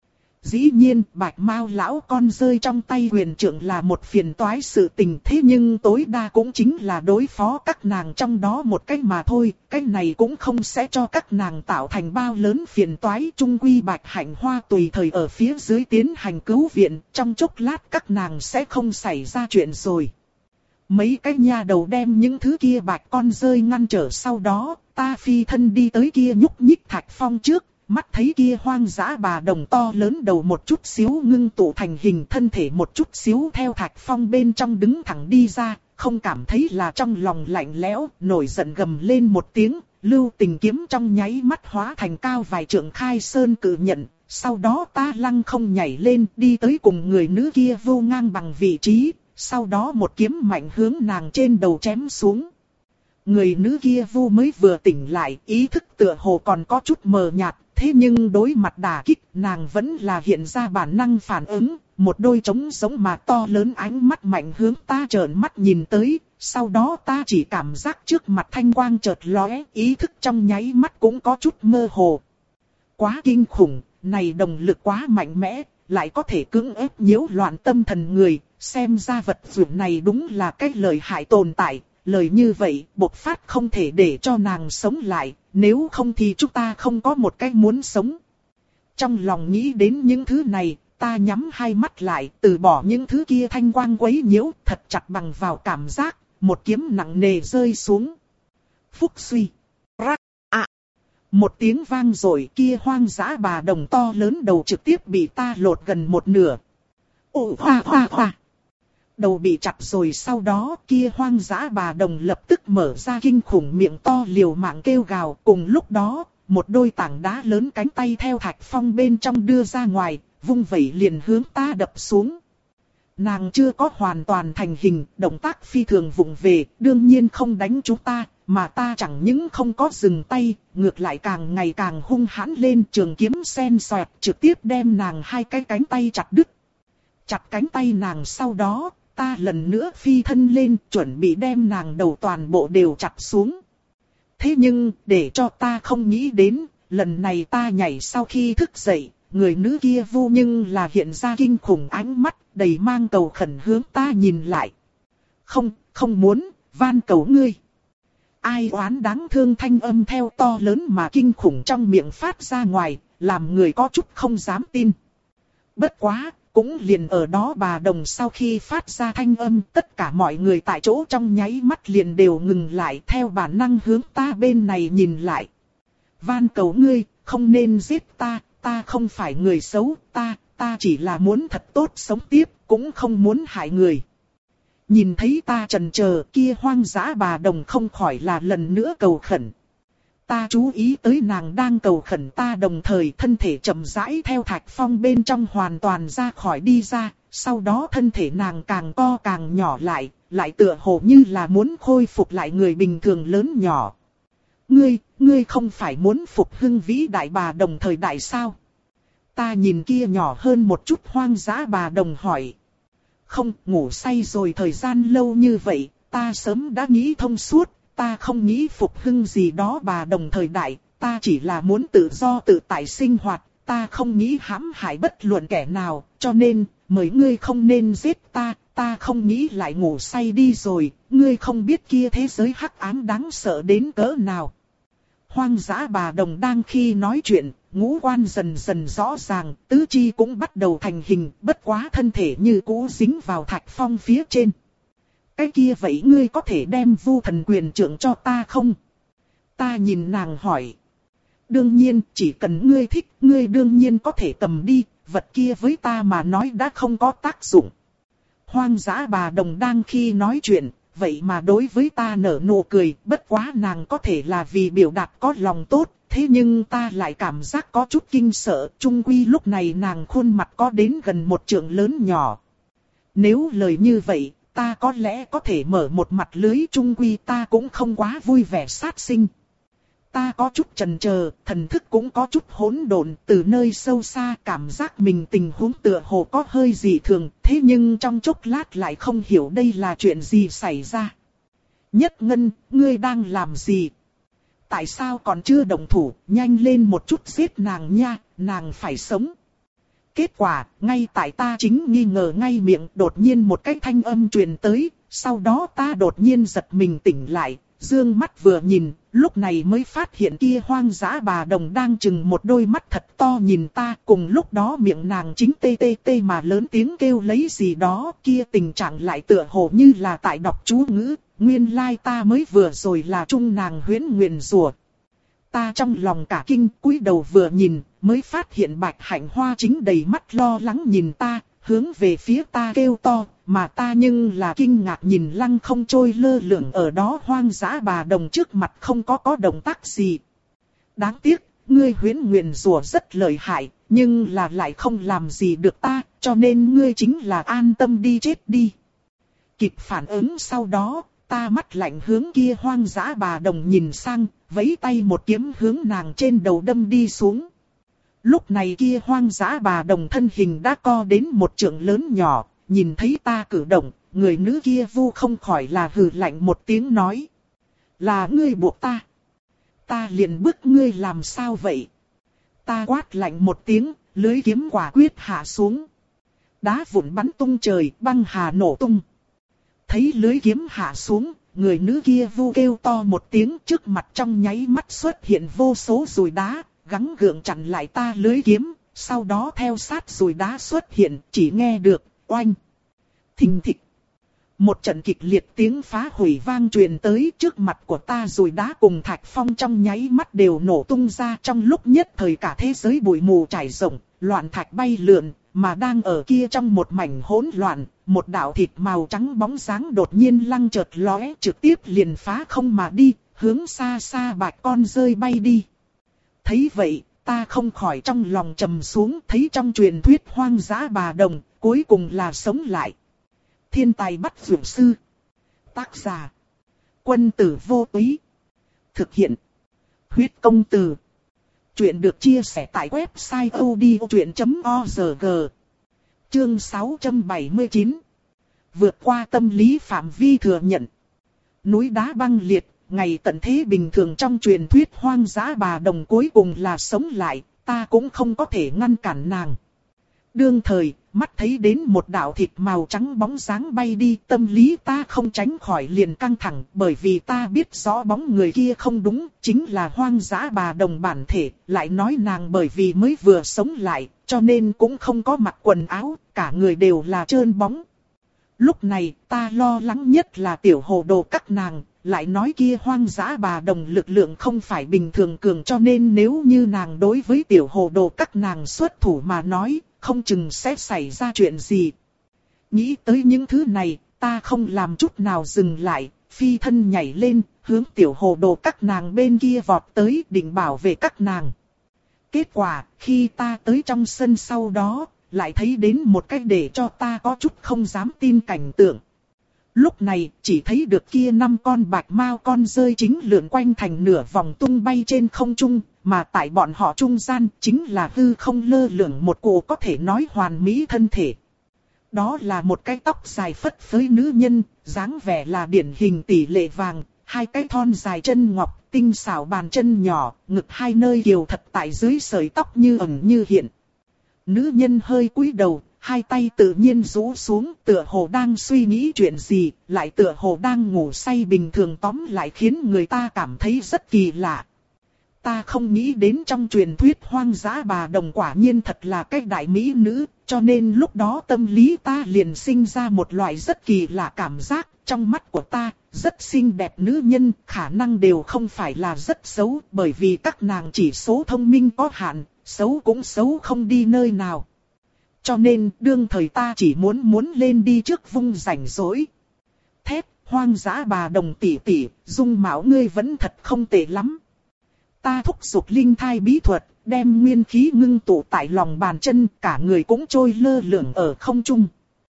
Dĩ nhiên, bạch mao lão con rơi trong tay huyền trượng là một phiền toái sự tình, thế nhưng tối đa cũng chính là đối phó các nàng trong đó một cách mà thôi, cái này cũng không sẽ cho các nàng tạo thành bao lớn phiền toái. Trung quy Bạch Hạnh Hoa tùy thời ở phía dưới tiến hành cứu viện, trong chốc lát các nàng sẽ không xảy ra chuyện rồi. Mấy cái nha đầu đem những thứ kia bạch con rơi ngăn trở, sau đó, ta phi thân đi tới kia nhúc nhích thạch phong trước, mắt thấy kia hoang dã bà đồng to lớn đầu một chút xíu ngưng tụ thành hình, thân thể một chút xíu theo thạch phong bên trong đứng thẳng đi ra, không cảm thấy là trong lòng lạnh lẽo, nổi giận gầm lên một tiếng, lưu tình kiếm trong nháy mắt hóa thành cao vài trượng khai sơn cự nhận. Sau đó ta lăng không nhảy lên đi tới cùng người nữ kia vô ngang bằng vị trí, sau đó một kiếm mạnh hướng nàng trên đầu chém xuống. Người nữ kia vô mới vừa tỉnh lại, ý thức tựa hồ còn có chút mờ nhạt, thế nhưng đối mặt đả kích nàng vẫn là hiện ra bản năng phản ứng, một đôi trống giống mà to lớn ánh mắt mạnh hướng ta trợn mắt nhìn tới, sau đó ta chỉ cảm giác trước mặt thanh quang chợt lóe, ý thức trong nháy mắt cũng có chút mơ hồ. Quá kinh khủng, này đồng lực quá mạnh mẽ, lại có thể cưỡng ép nhiễu loạn tâm thần người, xem ra vật dụng này đúng là cái lợi hại tồn tại, lời như vậy bộc phát không thể để cho nàng sống lại, nếu không thì chúng ta không có một cái muốn sống. Trong lòng nghĩ đến những thứ này, ta nhắm hai mắt lại, từ bỏ những thứ kia thanh quang quấy nhiễu, thật chặt bằng vào cảm giác, một kiếm nặng nề rơi xuống. Phúc suy, rắc, ạ. Một tiếng vang rồi, kia hoang dã bà đồng to lớn đầu trực tiếp bị ta lột gần một nửa. Ồ hoa hoa hoa. Đầu bị chặt rồi, sau đó kia hoang dã bà đồng lập tức mở ra kinh khủng miệng to liều mạng kêu gào. Cùng lúc đó, một đôi tảng đá lớn cánh tay theo thạch phong bên trong đưa ra ngoài, vung vẩy liền hướng ta đập xuống. Nàng chưa có hoàn toàn thành hình, động tác phi thường vụng về, đương nhiên không đánh chúng ta, mà ta chẳng những không có dừng tay, ngược lại càng ngày càng hung hãn lên, trường kiếm sen xoẹt trực tiếp đem nàng hai cái cánh tay chặt đứt. Chặt cánh tay nàng sau đó, ta lần nữa phi thân lên, chuẩn bị đem nàng đầu toàn bộ đều chặt xuống. Thế nhưng, để cho ta không nghĩ đến, lần này ta nhảy sau khi thức dậy, người nữ kia vô nhưng là hiện ra kinh khủng ánh mắt, đầy mang cầu khẩn hướng ta nhìn lại. Không, không muốn, van cầu ngươi. Ai oán đáng thương thanh âm theo to lớn mà kinh khủng trong miệng phát ra ngoài, làm người có chút không dám tin. Bất quá, cũng liền ở đó bà đồng sau khi phát ra thanh âm, tất cả mọi người tại chỗ trong nháy mắt liền đều ngừng lại, theo bản năng hướng ta bên này nhìn lại. Van cầu ngươi, không nên giết ta, ta không phải người xấu, ta, ta chỉ là muốn thật tốt sống tiếp, cũng không muốn hại người. Nhìn thấy ta chần chờ, kia hoang dã bà đồng không khỏi là lần nữa cầu khẩn. Ta chú ý tới nàng đang cầu khẩn, ta đồng thời thân thể chậm rãi theo thạch phong bên trong hoàn toàn ra khỏi đi ra, sau đó thân thể nàng càng co càng nhỏ lại, lại tựa hồ như là muốn khôi phục lại người bình thường lớn nhỏ. Ngươi, ngươi không phải muốn phục hưng vĩ đại bà đồng thời đại sao? Ta nhìn kia nhỏ hơn một chút hoang dã bà đồng hỏi. Không, ngủ say rồi thời gian lâu như vậy, ta sớm đã nghĩ thông suốt, ta không nghĩ phục hưng gì đó bà đồng thời đại, ta chỉ là muốn tự do tự tại sinh hoạt, ta không nghĩ hãm hại bất luận kẻ nào, cho nên, mời ngươi không nên giết ta, ta không nghĩ lại ngủ say đi rồi, ngươi không biết kia thế giới hắc ám đáng sợ đến cỡ nào. Hoang dã bà đồng đang khi nói chuyện, ngũ quan dần dần rõ ràng, tứ chi cũng bắt đầu thành hình, bất quá thân thể như cũ dính vào thạch phong phía trên. Cái kia vậy ngươi có thể đem vu thần quyền trượng cho ta không? Ta nhìn nàng hỏi. Đương nhiên, chỉ cần ngươi thích, ngươi đương nhiên có thể cầm đi, vật kia với ta mà nói đã không có tác dụng. Hoang dã bà đồng đang khi nói chuyện, vậy mà đối với ta nở nụ cười, bất quá nàng có thể là vì biểu đạt có lòng tốt, thế nhưng ta lại cảm giác có chút kinh sợ, chung quy lúc này nàng khuôn mặt có đến gần một trượng lớn nhỏ. Nếu lời như vậy, ta có lẽ có thể mở một mặt lưới, chung quy ta cũng không quá vui vẻ sát sinh. Ta có chút chần chờ, thần thức cũng có chút hỗn độn, từ nơi sâu xa cảm giác mình tình huống tựa hồ có hơi dị thường, thế nhưng trong chốc lát lại không hiểu đây là chuyện gì xảy ra. Nhất Ngân, ngươi đang làm gì? Tại sao còn chưa động thủ, nhanh lên một chút giết nàng nha, nàng phải sống. Kết quả, ngay tại ta chính nghi ngờ ngay miệng, đột nhiên một cái thanh âm truyền tới, sau đó ta đột nhiên giật mình tỉnh lại, Dương mắt vừa nhìn, lúc này mới phát hiện kia hoang dã bà đồng đang chừng một đôi mắt thật to nhìn ta. Cùng lúc đó miệng nàng chính tê tê tê mà lớn tiếng kêu lấy gì đó. Kia tình trạng lại tựa hồ như là tại đọc chú ngữ. Nguyên lai ta mới vừa rồi là chung nàng huyễn nguyền rủa. Ta trong lòng cả kinh, cúi đầu vừa nhìn, mới phát hiện Bạch Hạnh Hoa chính đầy mắt lo lắng nhìn ta, hướng về phía ta kêu to, mà ta nhưng là kinh ngạc nhìn lăng không trôi lơ lửng ở đó hoang dã bà đồng trước mặt không có có động tác gì. Đáng tiếc, ngươi huyễn nguyền rủa rất lợi hại, nhưng là lại không làm gì được ta, cho nên ngươi chính là an tâm đi chết đi. Kịp phản ứng sau đó, ta mắt lạnh hướng kia hoang dã bà đồng nhìn sang, vẫy tay một kiếm hướng nàng trên đầu đâm đi xuống. Lúc này kia hoang dã bà đồng thân hình đã co đến một trượng lớn nhỏ, nhìn thấy ta cử động, người nữ kia vu không khỏi là hừ lạnh một tiếng nói. Là ngươi buộc ta. Ta liền bức ngươi làm sao vậy? Ta quát lạnh một tiếng, lưới kiếm quả quyết hạ xuống. Đá vụn bắn tung trời, băng hà nổ tung. Thấy lưới kiếm hạ xuống, người nữ kia vu kêu to một tiếng, trước mặt trong nháy mắt xuất hiện vô số dùi đá, gắng gượng chặn lại ta lưới kiếm, sau đó theo sát dùi đá xuất hiện, chỉ nghe được, oanh, thình thịch. Một trận kịch liệt tiếng phá hủy vang truyền tới, trước mặt của ta dùi đá cùng thạch phong trong nháy mắt đều nổ tung ra, trong lúc nhất thời cả thế giới bụi mù trải rộng, loạn thạch bay lượn, mà đang ở kia trong một mảnh hỗn loạn, một đạo thịt màu trắng bóng dáng đột nhiên lăng chợt lóe, trực tiếp liền phá không mà đi, hướng xa xa bạch con rơi bay đi. Thấy vậy, ta không khỏi trong lòng trầm xuống, thấy trong truyền thuyết hoang dã bà đồng, cuối cùng là sống lại. Thiên tài bắt dược sư. Tác giả. Quân tử vô túy. Thực hiện. Huyết công từ. Chuyện được chia sẻ tại website odchuyện chấm org. Chương sáu trăm bảy mươi chín. Vượt qua tâm lý phạm vi thừa nhận. Núi đá băng liệt, ngày tận thế bình thường trong truyền thuyết hoang dã bà đồng cuối cùng là sống lại, ta cũng không có thể ngăn cản nàng. Đương thời, mắt thấy đến một đạo thịt màu trắng bóng dáng bay đi, tâm lý ta không tránh khỏi liền căng thẳng, bởi vì ta biết rõ bóng người kia không đúng, chính là hoang dã bà đồng bản thể, lại nói nàng bởi vì mới vừa sống lại, cho nên cũng không có mặc quần áo, cả người đều là trơn bóng. Lúc này, ta lo lắng nhất là tiểu hồ đồ các nàng, lại nói kia hoang dã bà đồng lực lượng không phải bình thường cường, cho nên nếu như nàng đối với tiểu hồ đồ các nàng xuất thủ mà nói, không chừng sẽ xảy ra chuyện gì. Nghĩ tới những thứ này, ta không làm chút nào dừng lại, phi thân nhảy lên, hướng tiểu hồ đồ các nàng bên kia vọt tới, định bảo vệ các nàng. Kết quả, khi ta tới trong sân sau đó, lại thấy đến một cách để cho ta có chút không dám tin cảnh tượng. Lúc này, chỉ thấy được kia năm con bạch mao con rơi chính lượn quanh thành nửa vòng tung bay trên không trung, mà tại bọn họ trung gian chính là hư không lơ lửng một cô có thể nói hoàn mỹ thân thể. Đó là một cái tóc dài phất phới nữ nhân, dáng vẻ là điển hình tỷ lệ vàng, hai cái thon dài chân ngọc, tinh xảo bàn chân nhỏ, ngực hai nơi kiều thật tại dưới sợi tóc như ẩn như hiện. Nữ nhân hơi cúi đầu, hai tay tự nhiên rũ xuống, tựa hồ đang suy nghĩ chuyện gì, lại tựa hồ đang ngủ say bình thường, tóm lại khiến người ta cảm thấy rất kỳ lạ. Ta không nghĩ đến trong truyền thuyết hoang dã bà đồng quả nhiên thật là cái đại mỹ nữ, cho nên lúc đó tâm lý ta liền sinh ra một loại rất kỳ lạ cảm giác, trong mắt của ta, rất xinh đẹp nữ nhân, khả năng đều không phải là rất xấu, bởi vì các nàng chỉ số thông minh có hạn, xấu cũng xấu không đi nơi nào. Cho nên, đương thời ta chỉ muốn muốn lên đi trước vung rảnh rỗi. Thét, hoang dã bà đồng tỷ tỷ, dung mạo ngươi vẫn thật không tệ lắm. Ta thúc giục linh thai bí thuật, đem nguyên khí ngưng tụ tại lòng bàn chân, cả người cũng trôi lơ lửng ở không trung.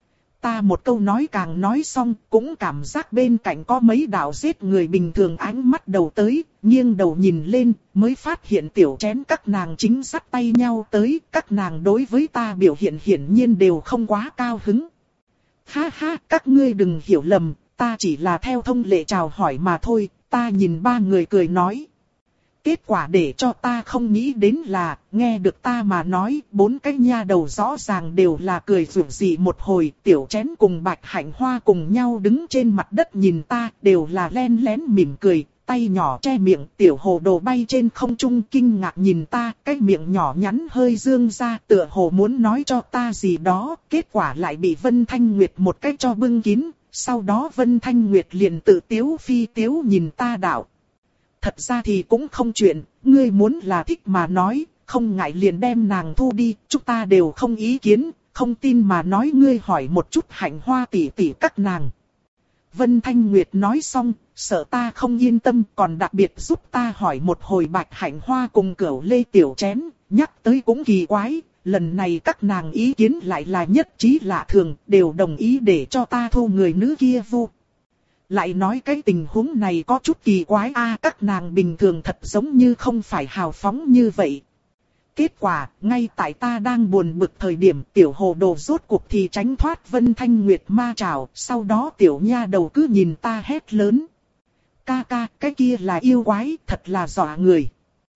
Ta một câu nói càng nói xong, cũng cảm giác bên cạnh có mấy đạo giết người bình thường ánh mắt đầu tới, nghiêng đầu nhìn lên, mới phát hiện tiểu chén các nàng chính dắt tay nhau tới, các nàng đối với ta biểu hiện hiển nhiên đều không quá cao hứng. Ha ha, các ngươi đừng hiểu lầm, ta chỉ là theo thông lệ chào hỏi mà thôi, ta nhìn ba người cười nói. Kết quả để cho ta không nghĩ đến là, nghe được ta mà nói, bốn cái nha đầu rõ ràng đều là cười rủi dị một hồi, tiểu chén cùng Bạch Hạnh Hoa cùng nhau đứng trên mặt đất nhìn ta, đều là len lén mỉm cười, tay nhỏ che miệng, tiểu hồ đồ bay trên không trung kinh ngạc nhìn ta, cái miệng nhỏ nhắn hơi dương ra, tựa hồ muốn nói cho ta gì đó, kết quả lại bị Vân Thanh Nguyệt một cái cho bưng kín, sau đó Vân Thanh Nguyệt liền tự tiếu phi tiếu nhìn ta đạo. Thật ra thì cũng không chuyện, ngươi muốn là thích mà nói, không ngại liền đem nàng thu đi, chúng ta đều không ý kiến, không tin mà nói ngươi hỏi một chút Hạnh Hoa tỷ tỷ các nàng. Vân Thanh Nguyệt nói xong, sợ ta không yên tâm còn đặc biệt giúp ta hỏi một hồi Bạch Hạnh Hoa cùng Cửu Lê tiểu chén, nhắc tới cũng kỳ quái, lần này các nàng ý kiến lại là nhất trí lạ thường, đều đồng ý để cho ta thu người nữ kia vu. Lại nói cái tình huống này có chút kỳ quái a à, các nàng bình thường thật giống như không phải hào phóng như vậy. Kết quả, ngay tại ta đang buồn bực thời điểm tiểu hồ đồ rốt cuộc thì tránh thoát Vân Thanh Nguyệt ma trảo, sau đó tiểu nha đầu cứ nhìn ta hét lớn. Ca ca, cái kia là yêu quái, thật là dọa người.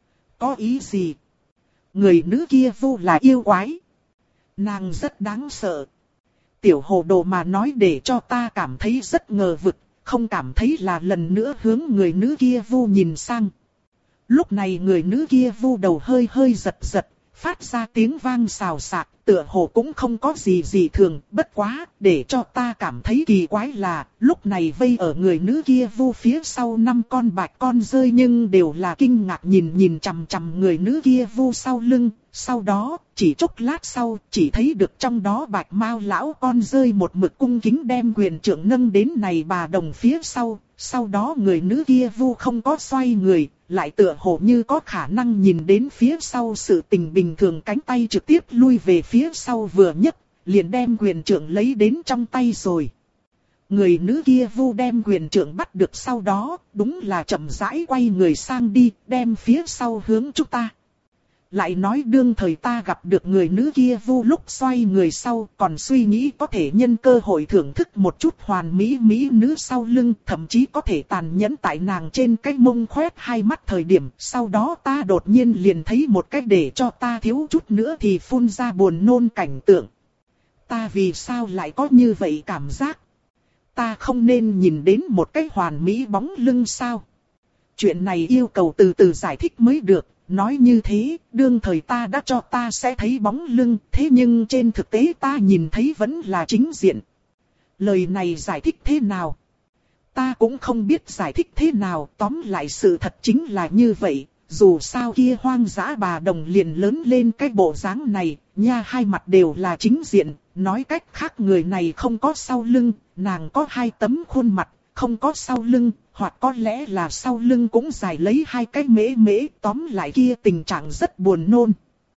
Có ý gì? Người nữ kia vu là yêu quái. Nàng rất đáng sợ. Tiểu hồ đồ mà nói để cho ta cảm thấy rất ngờ vực, không cảm thấy là lần nữa hướng người nữ kia vu nhìn sang. Lúc này người nữ kia vu đầu hơi hơi giật giật, phát ra tiếng vang xào xạc, tựa hồ cũng không có gì gì thường, bất quá, để cho ta cảm thấy kỳ quái là, lúc này vây ở người nữ kia vu phía sau năm con bạch con rơi nhưng đều là kinh ngạc nhìn nhìn chằm chằm người nữ kia vu sau lưng, sau đó, chỉ chốc lát sau, chỉ thấy được trong đó bạch mao lão con rơi một mực cung kính đem quyền trượng nâng đến này bà đồng phía sau, sau đó người nữ kia vu không có xoay người, lại tựa hồ như có khả năng nhìn đến phía sau sự tình bình thường cánh tay trực tiếp lui về phía sau vừa nhấc, liền đem quyền trượng lấy đến trong tay rồi. Người nữ kia vu đem quyền trượng bắt được sau đó, đúng là chậm rãi quay người sang đi, đem phía sau hướng chúng ta. Lại nói đương thời ta gặp được người nữ kia vu lúc xoay người sau còn suy nghĩ có thể nhân cơ hội thưởng thức một chút hoàn mỹ mỹ nữ sau lưng, thậm chí có thể tàn nhẫn tại nàng trên cái mông khoét hai mắt thời điểm. Sau đó ta đột nhiên liền thấy một cách để cho ta thiếu chút nữa thì phun ra buồn nôn cảnh tượng. Ta vì sao lại có như vậy cảm giác? Ta không nên nhìn đến một cái hoàn mỹ bóng lưng sao? Chuyện này yêu cầu từ từ giải thích mới được. Nói như thế, đương thời ta đã cho ta sẽ thấy bóng lưng, thế nhưng trên thực tế ta nhìn thấy vẫn là chính diện. Lời này giải thích thế nào? Ta cũng không biết giải thích thế nào, tóm lại sự thật chính là như vậy. Dù sao kia hoang dã bà đồng liền lớn lên cái bộ dáng này, nha hai mặt đều là chính diện, nói cách khác người này không có sau lưng, nàng có hai tấm khuôn mặt, không có sau lưng. Hoặc có lẽ là sau lưng cũng dài lấy hai cái mễ mễ, tóm lại kia tình trạng rất buồn nôn.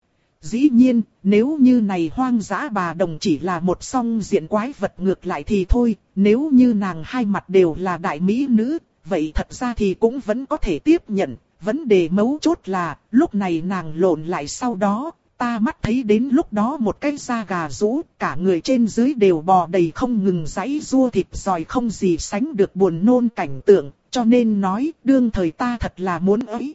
Dĩ nhiên, nếu như này hoang dã bà đồng chỉ là một song diện quái vật ngược lại thì thôi, nếu như nàng hai mặt đều là đại mỹ nữ, vậy thật ra thì cũng vẫn có thể tiếp nhận. Vấn đề mấu chốt là, lúc này nàng lộn lại sau đó, ta mắt thấy đến lúc đó một cái da gà rũ, cả người trên dưới đều bò đầy không ngừng giãy giụa thịt giòi không gì sánh được buồn nôn cảnh tượng, cho nên nói, đương thời ta thật là muốn ấy.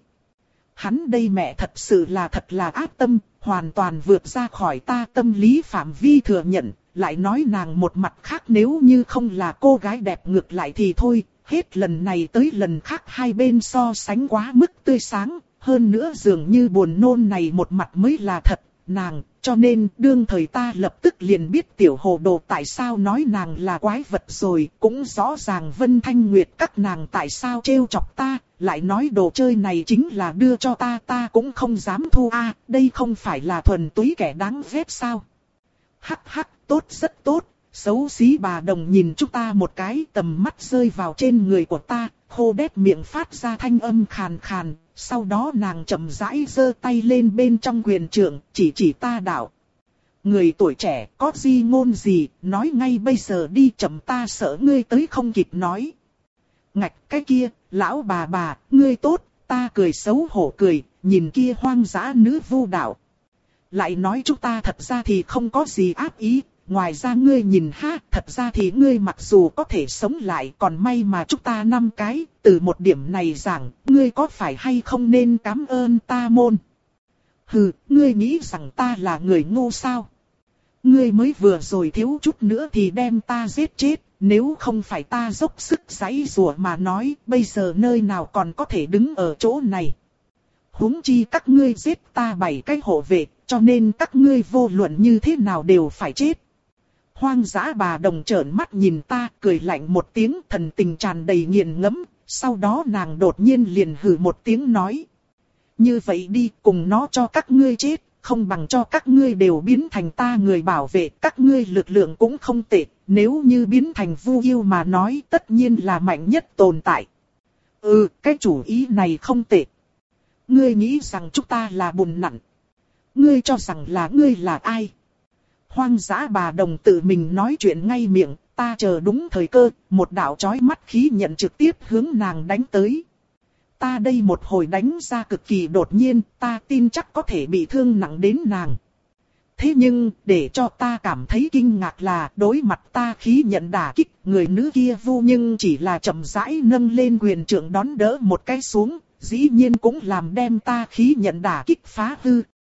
Hắn đây mẹ thật sự là thật là ác tâm, hoàn toàn vượt ra khỏi ta tâm lý phạm vi thừa nhận, lại nói nàng một mặt khác nếu như không là cô gái đẹp ngược lại thì thôi, hết lần này tới lần khác hai bên so sánh quá mức tươi sáng. Hơn nữa dường như buồn nôn này một mặt mới là thật, nàng, cho nên đương thời ta lập tức liền biết tiểu hồ đồ tại sao nói nàng là quái vật rồi, cũng rõ ràng Vân Thanh Nguyệt các nàng tại sao trêu chọc ta, lại nói đồ chơi này chính là đưa cho ta, ta cũng không dám thu a, đây không phải là thuần túy kẻ đáng ghét sao. Hắc hắc, tốt rất tốt, xấu xí bà đồng nhìn chúng ta một cái, tầm mắt rơi vào trên người của ta, khô đét miệng phát ra thanh âm khàn khàn. Sau đó nàng chậm rãi giơ tay lên bên trong quyền trượng, chỉ chỉ ta đạo. Người tuổi trẻ có gì ngôn gì, nói ngay bây giờ đi, chậm ta sợ ngươi tới không kịp nói. Ngạch cái kia, lão bà bà, ngươi tốt, ta cười xấu hổ cười, nhìn kia hoang dã nữ vu đạo. Lại nói chúng ta thật ra thì không có gì ác ý, ngoài ra ngươi nhìn ha, thật ra thì ngươi mặc dù có thể sống lại, còn may mà chúng ta năm cái, từ một điểm này giảng, ngươi có phải hay không nên cảm ơn ta môn? Hừ, ngươi nghĩ rằng ta là người ngu sao? Ngươi mới vừa rồi thiếu chút nữa thì đem ta giết chết, nếu không phải ta dốc sức giãy giụa mà nói, bây giờ nơi nào còn có thể đứng ở chỗ này. Huống chi các ngươi giết ta bảy cái hộ vệ, cho nên các ngươi vô luận như thế nào đều phải chết. Hoang dã bà đồng trợn mắt nhìn ta, cười lạnh một tiếng, thần tình tràn đầy nghiền ngẫm, sau đó nàng đột nhiên liền hừ một tiếng nói. Như vậy đi, cùng nó cho các ngươi chết, không bằng cho các ngươi đều biến thành ta người bảo vệ, các ngươi lực lượng cũng không tệ, nếu như biến thành Vu Yêu mà nói tất nhiên là mạnh nhất tồn tại. Ừ, cái chủ ý này không tệ. Ngươi nghĩ rằng chúng ta là bùn nặn. Ngươi cho rằng là ngươi là ai? Hoang dã bà đồng tự mình nói chuyện ngay miệng, ta chờ đúng thời cơ, một đạo chói mắt khí nhận trực tiếp hướng nàng đánh tới. Ta đây một hồi đánh ra cực kỳ đột nhiên, ta tin chắc có thể bị thương nặng đến nàng. Thế nhưng, để cho ta cảm thấy kinh ngạc là đối mặt ta khí nhận đả kích, người nữ kia Vu nhưng chỉ là chậm rãi nâng lên quyền trượng đón đỡ một cái xuống, dĩ nhiên cũng làm đem ta khí nhận đả kích phá hư,